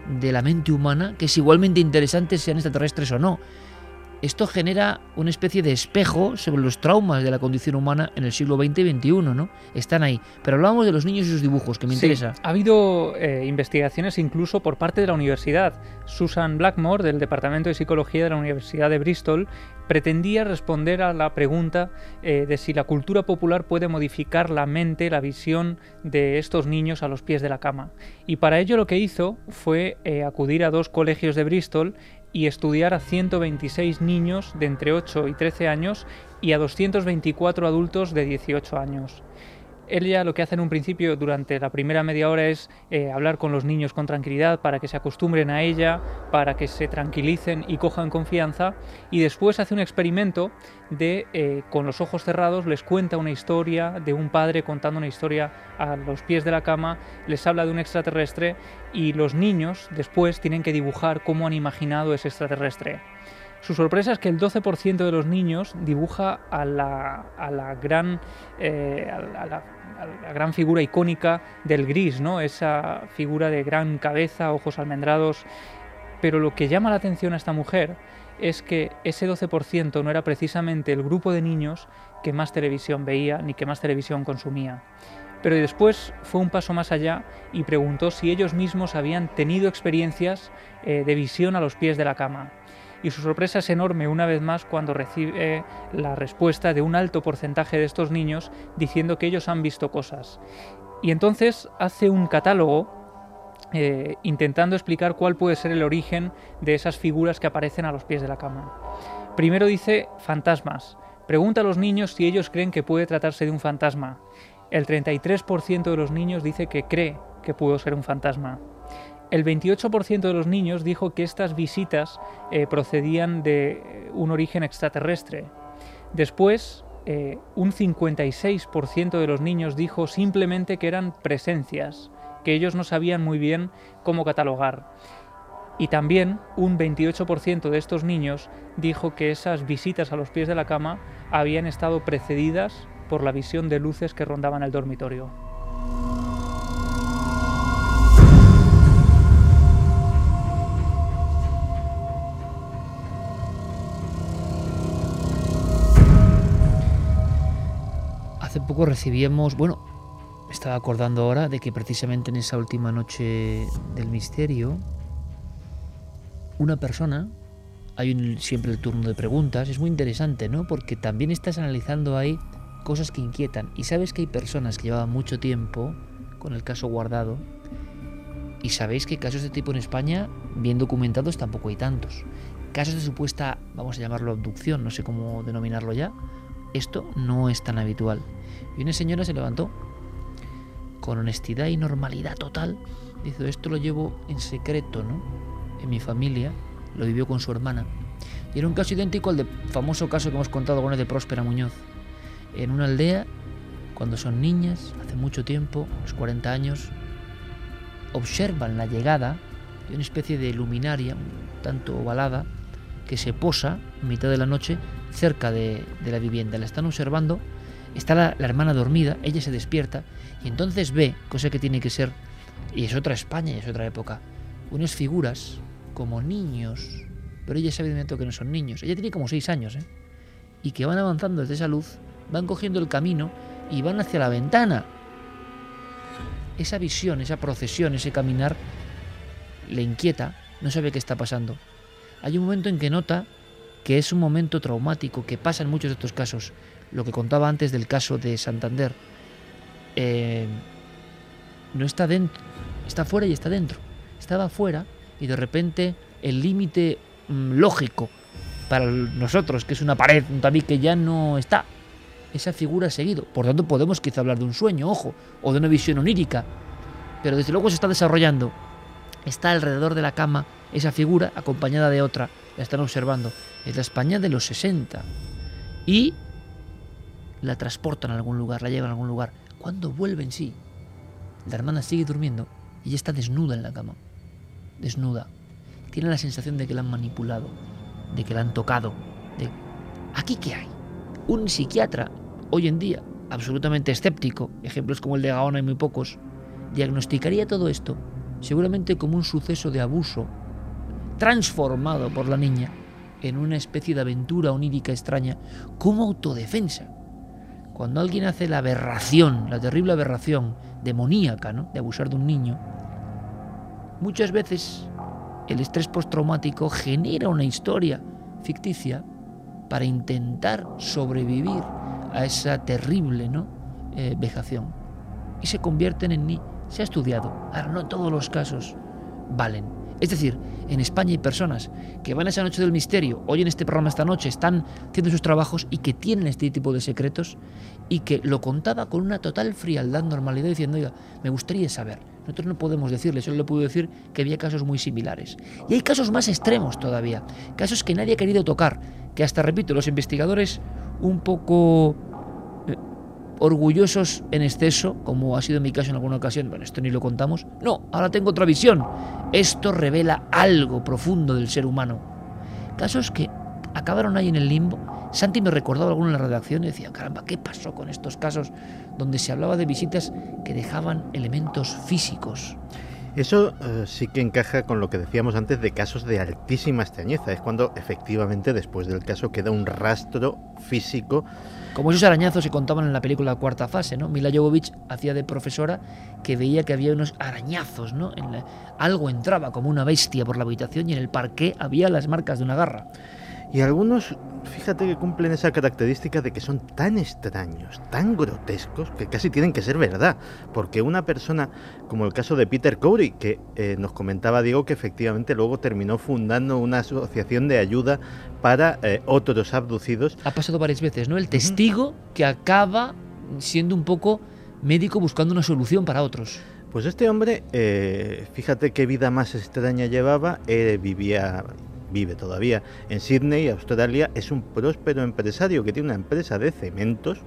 de la mente humana que es igualmente interesante sean extraterrestres o no. Esto genera una especie de espejo sobre los traumas de la condición humana en el siglo veinte y veintiuno, ¿no? Están ahí. Pero hablábamos de los niños y sus dibujos, que me sí, interesa. Ha habido eh, investigaciones incluso por parte de la universidad. Susan Blackmore, del Departamento de Psicología de la Universidad de Bristol, pretendía responder a la pregunta eh, de si la cultura popular puede modificar la mente, la visión de estos niños a los pies de la cama. Y para ello lo que hizo fue eh, acudir a dos colegios de Bristol y estudiar a ciento veintiséis niños de entre ocho y trece años y a doscientos veinticuatro adultos de dieciocho años. Ella lo que hace en un principio durante la primera media hora es eh, hablar con los niños con tranquilidad para que se acostumbren a ella, para que se tranquilicen y cojan confianza, y después hace un experimento de, eh, con los ojos cerrados, les cuenta una historia de un padre contando una historia a los pies de la cama, les habla de un extraterrestre y los niños después tienen que dibujar cómo han imaginado ese extraterrestre. Su sorpresa es que el doce por ciento de los niños dibuja a la, a la gran eh, a la, a la, a la gran figura icónica del gris, ¿no? Esa figura de gran cabeza, ojos almendrados. Pero lo que llama la atención a esta mujer es que ese doce por ciento no era precisamente el grupo de niños que más televisión veía ni que más televisión consumía. Pero después fue un paso más allá y preguntó si ellos mismos habían tenido experiencias eh, de visión a los pies de la cama. Y su sorpresa es enorme una vez más cuando recibe la respuesta de un alto porcentaje de estos niños diciendo que ellos han visto cosas. Y entonces hace un catálogo eh, intentando explicar cuál puede ser el origen de esas figuras que aparecen a los pies de la cama. Primero dice fantasmas. Pregunta a los niños si ellos creen que puede tratarse de un fantasma. El treinta y tres por ciento de los niños dice que cree que pudo ser un fantasma. El veintiocho por ciento de los niños dijo que estas visitas eh, procedían de un origen extraterrestre. Después, eh, un cincuenta y seis por ciento de los niños dijo simplemente que eran presencias, que ellos no sabían muy bien cómo catalogar. Y también un veintiocho por ciento de estos niños dijo que esas visitas a los pies de la cama habían estado precedidas por la visión de luces que rondaban el dormitorio. Hace poco recibíamos, bueno, me estaba acordando ahora de que precisamente en esa última noche del misterio, una persona, hay un, siempre el turno de preguntas, es muy interesante, ¿no? Porque también estás analizando ahí cosas que inquietan. Y sabes que hay personas que llevaban mucho tiempo con el caso guardado, y sabéis que casos de tipo en España, bien documentados, tampoco hay tantos. Casos de supuesta, vamos a llamarlo abducción, no sé cómo denominarlo ya, esto no es tan habitual. Y una señora se levantó con honestidad y normalidad total. Dice, esto lo llevo en secreto, ¿no? En mi familia, lo vivió con su hermana. Y era un caso idéntico al del famoso caso que hemos contado alguna vez de Próspera Muñoz. En una aldea, cuando son niñas, hace mucho tiempo, unos cuarenta años, observan la llegada de una especie de luminaria, un tanto ovalada, que se posa en mitad de la noche cerca de, de la vivienda. La están observando, está la, la hermana dormida, ella se despierta y entonces ve, cosa que tiene que ser, y es otra España y es otra época, unas figuras como niños, pero ella sabe de inmediato que no son niños. Ella tiene como seis años, ¿eh? Y que van avanzando desde esa luz, van cogiendo el camino y van hacia la ventana. Esa visión, esa procesión, ese caminar le inquieta, no sabe qué está pasando. Hay un momento en que nota que es un momento traumático, que pasa en muchos de estos casos. Lo que contaba antes del caso de Santander. Eh, no está dentro, está fuera y está dentro. Estaba fuera y de repente el límite mmm, lógico para nosotros, que es una pared, un tabique, ya no está. Esa figura ha seguido. Por tanto, podemos quizá hablar de un sueño, ojo, o de una visión onírica. Pero desde luego se está desarrollando. Está alrededor de la cama esa figura acompañada de otra. La están observando. Es la España de los sesenta. Y la transportan a algún lugar, la llevan a algún lugar. Cuando vuelve en sí, la hermana sigue durmiendo y ella está desnuda en la cama. Desnuda. Tiene la sensación de que la han manipulado, de que la han tocado. De... ¿Aquí qué hay? Un psiquiatra, hoy en día, absolutamente escéptico, ejemplos como el de Gaona hay muy pocos, diagnosticaría todo esto seguramente como un suceso de abuso transformado por la niña en una especie de aventura onírica extraña como autodefensa. Cuando alguien hace la aberración, la terrible aberración demoníaca, ¿no?, de abusar de un niño, muchas veces el estrés postraumático genera una historia ficticia para intentar sobrevivir a esa terrible, ¿no?, eh, vejación. Y se convierten en ni se ha estudiado. Ahora, no todos los casos valen. Es decir, en España hay personas que van a esa noche del misterio, oyen este programa esta noche, están haciendo sus trabajos y que tienen este tipo de secretos y que lo contaba con una total frialdad, normalidad, diciendo, oiga, me gustaría saber. Nosotros no podemos decirle, solo le puedo decir que había casos muy similares. Y hay casos más extremos todavía, casos que nadie ha querido tocar, que hasta, repito, los investigadores un poco eh, orgullosos en exceso, como ha sido en mi caso en alguna ocasión, bueno, esto ni lo contamos, no, ahora tengo otra visión. Esto revela algo profundo del ser humano. Casos que acabaron ahí en el limbo. Santi me recordaba alguno en la redacción y decía, caramba, ¿qué pasó con estos casos donde se hablaba de visitas que dejaban elementos físicos? Eso eh, sí que encaja con lo que decíamos antes de casos de altísima extrañeza. Es cuando efectivamente después del caso queda un rastro físico. Como esos arañazos se contaban en la película Cuarta Fase, ¿no? Mila Jovovich hacía de profesora que veía que había unos arañazos, ¿no? En la... Algo entraba como una bestia por la habitación y en el parqué había las marcas de una garra. Y algunos, fíjate que cumplen esa característica de que son tan extraños, tan grotescos, que casi tienen que ser verdad. Porque una persona, como el caso de Peter Cowrie, que eh, nos comentaba Diego que efectivamente luego terminó fundando una asociación de ayuda para eh, otros abducidos. Ha pasado varias veces, ¿no? El testigo uh-huh. que acaba siendo un poco médico buscando una solución para otros. Pues este hombre, eh, fíjate qué vida más extraña llevaba, eh, vivía... vive todavía en Sydney, Australia. Es un próspero empresario que tiene una empresa de cementos,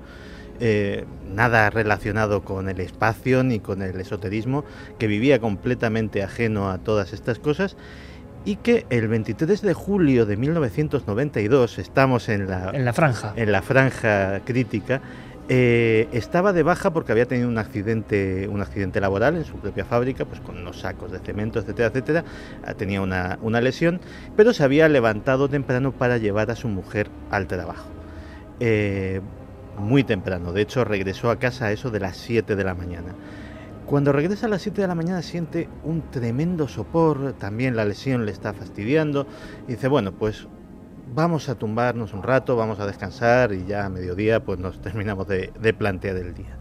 eh, nada relacionado con el espacio ni con el esoterismo, que vivía completamente ajeno a todas estas cosas y que el veintitrés de julio de mil novecientos noventa y dos, estamos en la, en la franja, en la franja crítica, Eh, estaba de baja porque había tenido un accidente un accidente laboral en su propia fábrica, pues con unos sacos de cemento, etcétera, etcétera. Tenía una, una lesión, pero se había levantado temprano para llevar a su mujer al trabajo. Eh, muy temprano, de hecho regresó a casa a eso de las siete de la mañana. Cuando regresa a las siete de la mañana siente un tremendo sopor, también la lesión le está fastidiando, y dice, bueno, pues vamos a tumbarnos un rato, vamos a descansar y ya a mediodía pues nos terminamos de, de plantear el día.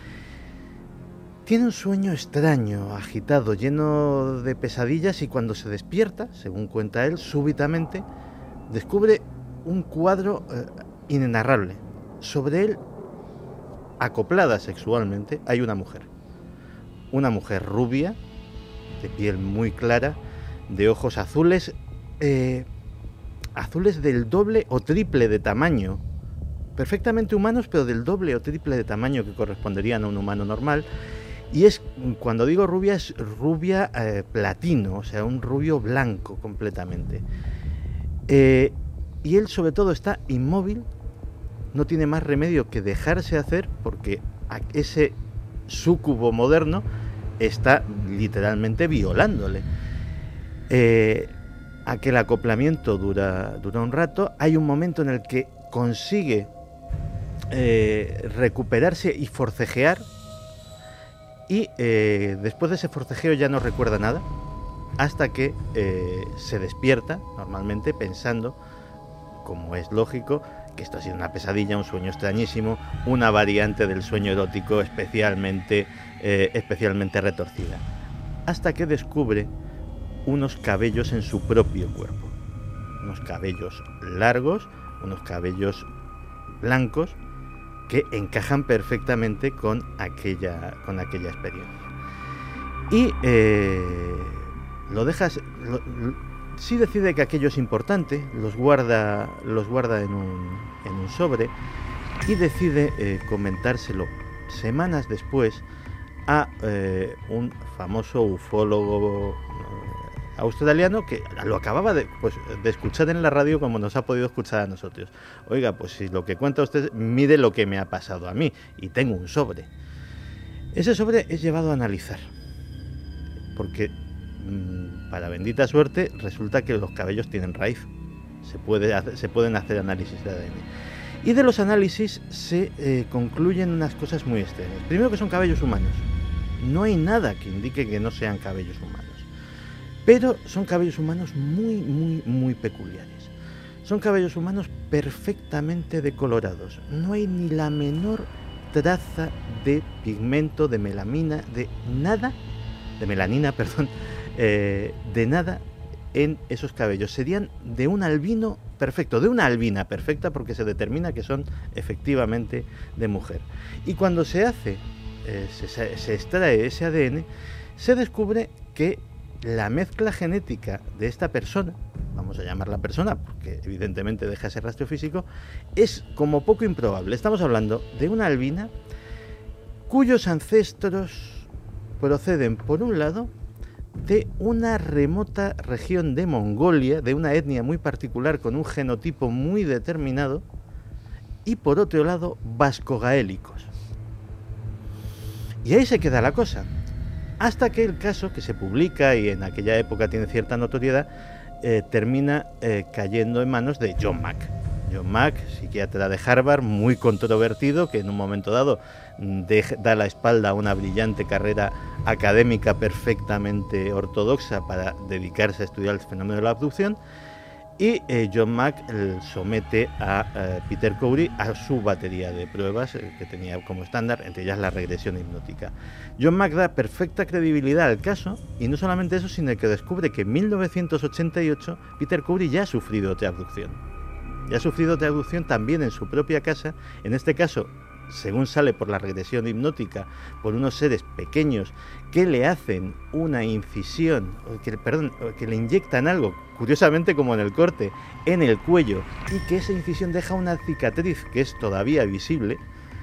Tiene un sueño extraño, agitado, lleno de pesadillas y cuando se despierta, según cuenta él, súbitamente descubre un cuadro eh, inenarrable. Sobre él, acoplada sexualmente, hay una mujer. Una mujer rubia, de piel muy clara, de ojos azules, eh, azules del doble o triple de tamaño, perfectamente humanos, pero del doble o triple de tamaño que corresponderían a un humano normal. Y es, cuando digo rubia, es rubia eh, platino, o sea, un rubio blanco completamente. Eh, y él sobre todo está inmóvil, no tiene más remedio que dejarse hacer, porque ese súcubo moderno está literalmente violándole. Eh, aquel acoplamiento dura, dura un rato, hay un momento en el que consigue eh, recuperarse y forcejear, y eh, después de ese forcejeo ya no recuerda nada, hasta que eh, se despierta, normalmente pensando, como es lógico, que esto ha sido una pesadilla, un sueño extrañísimo, una variante del sueño erótico especialmente, eh, especialmente retorcida, hasta que descubre unos cabellos en su propio cuerpo, unos cabellos largos, unos cabellos blancos que encajan perfectamente con aquella, con aquella experiencia. Y eh, lo dejas, lo, lo, sí decide que aquello es importante, los guarda, los guarda en un, en un sobre y decide eh, comentárselo semanas después a eh, un famoso ufólogo eh, australiano que lo acababa de, pues, de escuchar en la radio, como nos ha podido escuchar a nosotros. Oiga, pues si lo que cuenta usted, mire lo que me ha pasado a mí, y tengo un sobre. Ese sobre es llevado a analizar, porque mmm, para bendita suerte, resulta que los cabellos tienen raíz. Se, puede hacer, se pueden hacer análisis de A D N. Y de los análisis se eh, concluyen unas cosas muy extrañas. Primero, que son cabellos humanos. No hay nada que indique que no sean cabellos humanos. Pero son cabellos humanos muy, muy, muy peculiares. Son cabellos humanos perfectamente decolorados. No hay ni la menor traza de pigmento, de melamina, de nada, de melanina, perdón, eh, de nada en esos cabellos. Serían de un albino perfecto, de una albina perfecta, porque se determina que son efectivamente de mujer. Y cuando se hace, eh, se, se extrae ese A D N, se descubre que la mezcla genética de esta persona, vamos a llamarla persona porque evidentemente deja ese rastro físico, es como poco improbable. Estamos hablando de una albina cuyos ancestros proceden, por un lado, de una remota región de Mongolia, de una etnia muy particular con un genotipo muy determinado, y por otro lado, vasco-gaélicos. Y ahí se queda la cosa, hasta que el caso, que se publica y en aquella época tiene cierta notoriedad, eh, termina eh, cayendo en manos de John Mack. John Mack, psiquiatra de Harvard, muy controvertido, que en un momento dado de, da la espalda a una brillante carrera académica perfectamente ortodoxa para dedicarse a estudiar el fenómeno de la abducción, y eh, John Mack eh, somete a eh, Peter Cowrie a su batería de pruebas eh, que tenía como estándar, entre ellas la regresión hipnótica. John Mack da perfecta credibilidad al caso, y no solamente eso, sino que descubre que en mil novecientos ochenta y ocho Peter Cowrie ya ha sufrido otra abducción. Ya ha sufrido otra abducción también en su propia casa, en este caso, según sale por la regresión hipnótica, por unos seres pequeños que le hacen una incisión, que, perdón, que le inyectan algo, curiosamente como en el corte, en el cuello, y que esa incisión deja una cicatriz que es todavía visible.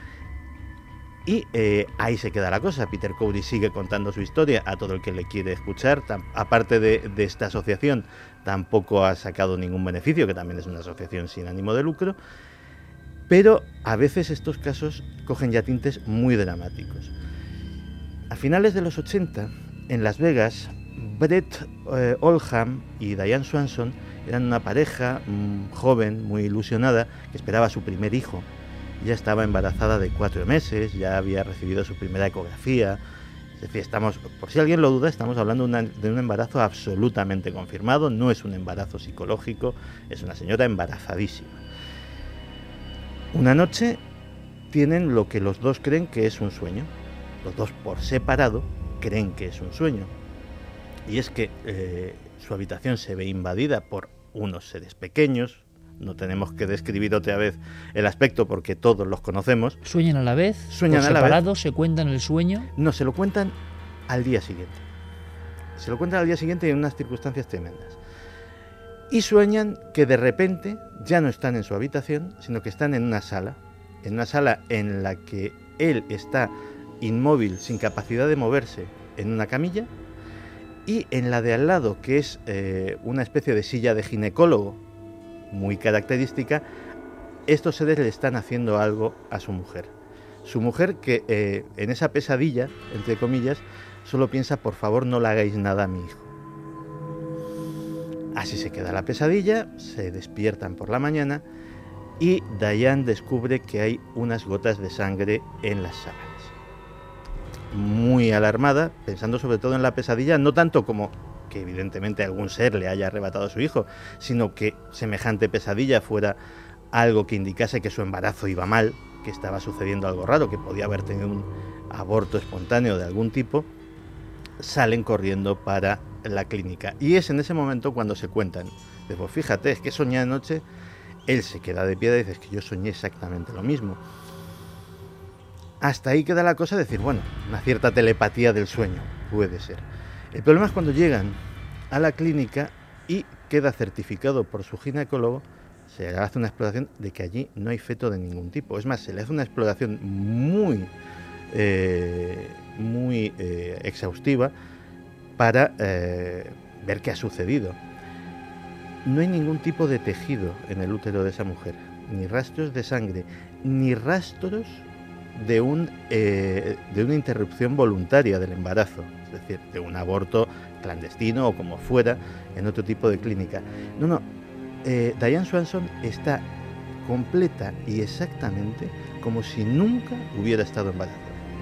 Y eh, ahí se queda la cosa. Peter Cowrie sigue contando su historia a todo el que le quiere escuchar. Tam- aparte de, de esta asociación, tampoco ha sacado ningún beneficio, que también es una asociación sin ánimo de lucro. Pero a veces estos casos cogen ya tintes muy dramáticos. A finales de los ochenta, en Las Vegas, Brett eh, Oldham y Diane Swanson eran una pareja mmm, joven, muy ilusionada, que esperaba su primer hijo. Ya estaba embarazada de cuatro meses, ya había recibido su primera ecografía. Es decir, estamos, por si alguien lo duda, estamos hablando de, una, de un embarazo absolutamente confirmado. No es un embarazo psicológico, es una señora embarazadísima. Una noche tienen lo que los dos creen que es un sueño. Los dos por separado creen que es un sueño. Y es que eh, su habitación se ve invadida por unos seres pequeños. No tenemos que describir otra vez el aspecto porque todos los conocemos. ¿Sueñan a la vez? Sueñan ¿Por a la separado? vez. ¿Se cuentan el sueño? No, se lo cuentan al día siguiente. Se lo cuentan al día siguiente en unas circunstancias tremendas. Y sueñan que de repente ya no están en su habitación, sino que están en una sala. En una sala en la que él está inmóvil, sin capacidad de moverse, en una camilla. Y en la de al lado, que es eh, una especie de silla de ginecólogo, muy característica, estos seres le están haciendo algo a su mujer. Su mujer que eh, en esa pesadilla, entre comillas, solo piensa: por favor no le hagáis nada a mi hijo. Así se queda la pesadilla, se despiertan por la mañana y Diane descubre que hay unas gotas de sangre en las sábanas. Muy alarmada, pensando sobre todo en la pesadilla, no tanto como que evidentemente algún ser le haya arrebatado a su hijo, sino que semejante pesadilla fuera algo que indicase que su embarazo iba mal, que estaba sucediendo algo raro, que podía haber tenido un aborto espontáneo de algún tipo. Salen corriendo para la clínica y es en ese momento cuando se cuentan. Pues fíjate, es que soñé anoche. Él se queda de pie y dice: es que yo soñé exactamente lo mismo. Hasta ahí queda la cosa de decir, bueno, una cierta telepatía del sueño, puede ser. El problema es cuando llegan a la clínica y queda certificado por su ginecólogo, se le hace una exploración de que allí no hay feto de ningún tipo. Es más, se le hace una exploración muy, eh, muy eh, exhaustiva para eh, ver qué ha sucedido. No hay ningún tipo de tejido en el útero de esa mujer, ni rastros de sangre, ni rastros de, un, eh, de una interrupción voluntaria del embarazo. es decir, de un aborto clandestino o como fuera en otro tipo de clínica. No, no, eh, Diane Swanson está completa y exactamente como si nunca hubiera estado embarazada.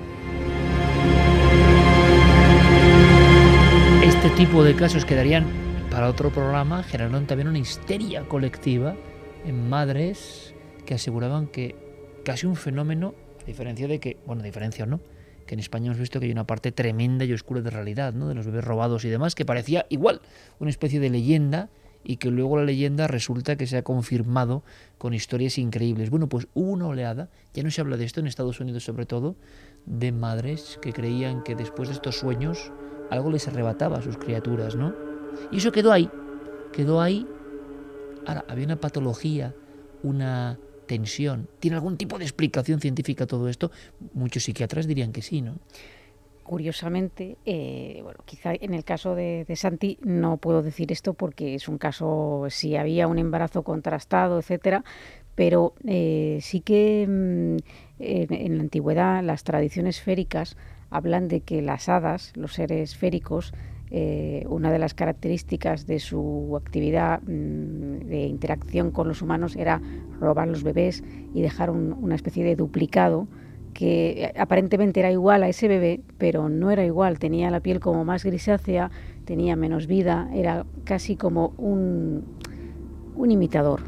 Este tipo de casos quedarían para otro programa, generaron también una histeria colectiva en madres que aseguraban que casi un fenómeno, a diferencia de que, bueno, a diferencia o no, que en España hemos visto que hay una parte tremenda y oscura de realidad, ¿no?, de los bebés robados y demás, que parecía igual una especie de leyenda y que luego la leyenda resulta que se ha confirmado con historias increíbles. Bueno, pues hubo una oleada, ya no se habla de esto en Estados Unidos sobre todo, de madres que creían que después de estos sueños algo les arrebataba a sus criaturas, ¿no? Y eso quedó ahí, quedó ahí. Ahora, había una patología, una tensión. ¿Tiene algún tipo de explicación científica todo esto? Muchos psiquiatras dirían que sí, ¿no? Curiosamente, eh, bueno, quizá en el caso de, de Santi no puedo decir esto porque es un caso, si había un embarazo contrastado, etcétera, pero eh, sí que mm, en, en la antigüedad las tradiciones féricas hablan de que las hadas, los seres féricos, eh, una de las características de su actividad mmm, de interacción con los humanos era robar los bebés y dejar un, una especie de duplicado que aparentemente era igual a ese bebé, pero no era igual, tenía la piel como más grisácea, tenía menos vida, era casi como un, un imitador.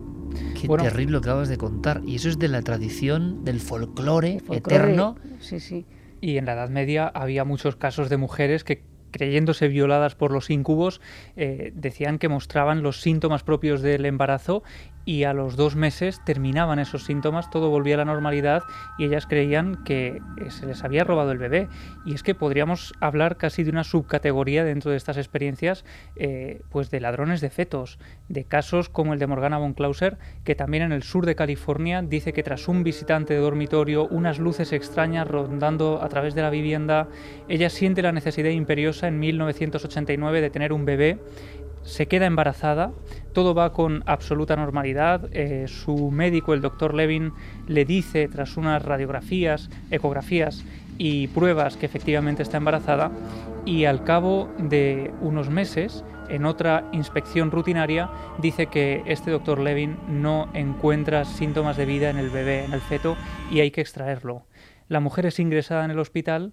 Qué bueno, terrible lo que acabas de contar. Y eso es de la tradición del folclore, eterno. Sí, sí. Y en la Edad Media había muchos casos de mujeres que, creyéndose violadas por los íncubos, eh, decían que mostraban los síntomas propios del embarazo y a los dos meses terminaban esos síntomas, todo volvía a la normalidad y ellas creían que se les había robado el bebé. Y es que podríamos hablar casi de una subcategoría dentro de estas experiencias, eh, pues de ladrones de fetos, de casos como el de Morgana von Clauser, que también en el sur de California dice que tras un visitante de dormitorio, unas luces extrañas rondando a través de la vivienda, ella siente la necesidad imperiosa en mil novecientos ochenta y nueve de tener un bebé. Se queda embarazada, todo va con absoluta normalidad, eh, su médico, el doctor Levin, le dice tras unas radiografías, ecografías y pruebas que efectivamente está embarazada, y al cabo de unos meses, en otra inspección rutinaria, dice que este doctor Levin no encuentra síntomas de vida en el bebé, en el feto, y hay que extraerlo. La mujer es ingresada en el hospital,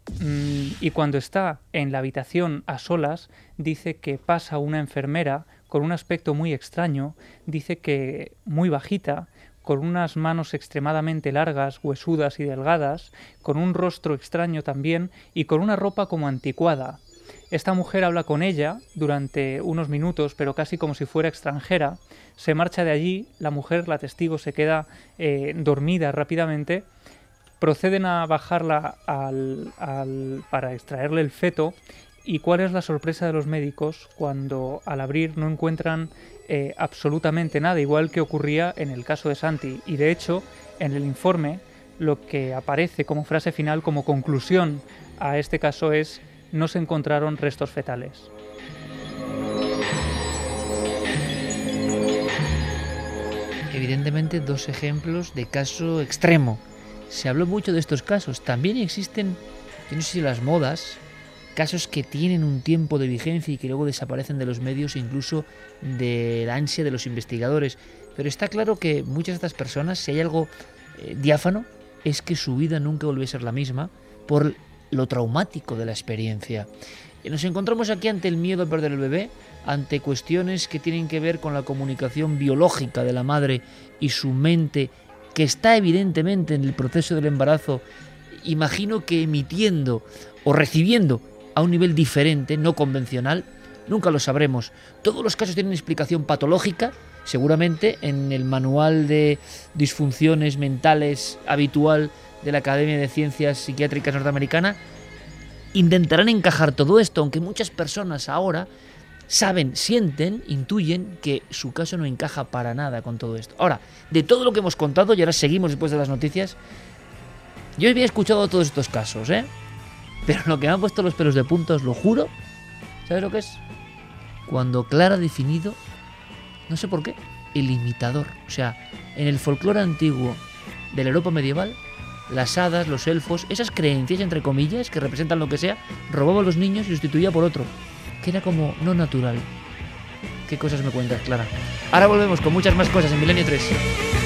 y cuando está en la habitación a solas, dice que pasa una enfermera con un aspecto muy extraño, dice que muy bajita, con unas manos extremadamente largas, huesudas y delgadas, con un rostro extraño también y con una ropa como anticuada. Esta mujer habla con ella durante unos minutos, pero casi como si fuera extranjera. Se marcha de allí, la mujer, la testigo, se queda eh, dormida rápidamente. Proceden a bajarla al, al, para extraerle el feto. ¿Y cuál es la sorpresa de los médicos cuando al abrir no encuentran eh, absolutamente nada, igual que ocurría en el caso de Santi? Y de hecho, en el informe, lo que aparece como frase final, como conclusión a este caso es: no se encontraron restos fetales. Evidentemente, dos ejemplos de caso extremo. Se habló mucho de estos casos. También existen, yo no sé si las modas, casos que tienen un tiempo de vigencia y que luego desaparecen de los medios e incluso de la ansia de los investigadores. Pero está claro que muchas de estas personas, si hay algo eh, diáfano, es que su vida nunca volvió a ser la misma por lo traumático de la experiencia. Y nos encontramos aquí ante el miedo a perder el bebé, ante cuestiones que tienen que ver con la comunicación biológica de la madre y su mente, que está evidentemente en el proceso del embarazo, imagino que emitiendo o recibiendo a un nivel diferente, no convencional, nunca lo sabremos. Todos los casos tienen explicación patológica, seguramente en el manual de disfunciones mentales habitual de la Academia de Ciencias Psiquiátricas norteamericana, intentarán encajar todo esto, aunque muchas personas ahora saben, sienten, intuyen que su caso no encaja para nada con todo esto. Ahora, de todo lo que hemos contado, y ahora seguimos después de las noticias, yo había escuchado todos estos casos, ¿eh? Pero lo que me ha puesto los pelos de punta, os lo juro, ¿sabes lo que es? Cuando Clara ha definido, no sé por qué, el imitador. O sea, en el folclore antiguo de la Europa medieval, las hadas, los elfos, esas creencias entre comillas que representan lo que sea, robaba a los niños y los sustituía por otro, que era como no natural. ¿Qué cosas me cuentas, Clara? Ahora volvemos con muchas más cosas en Milenio tres.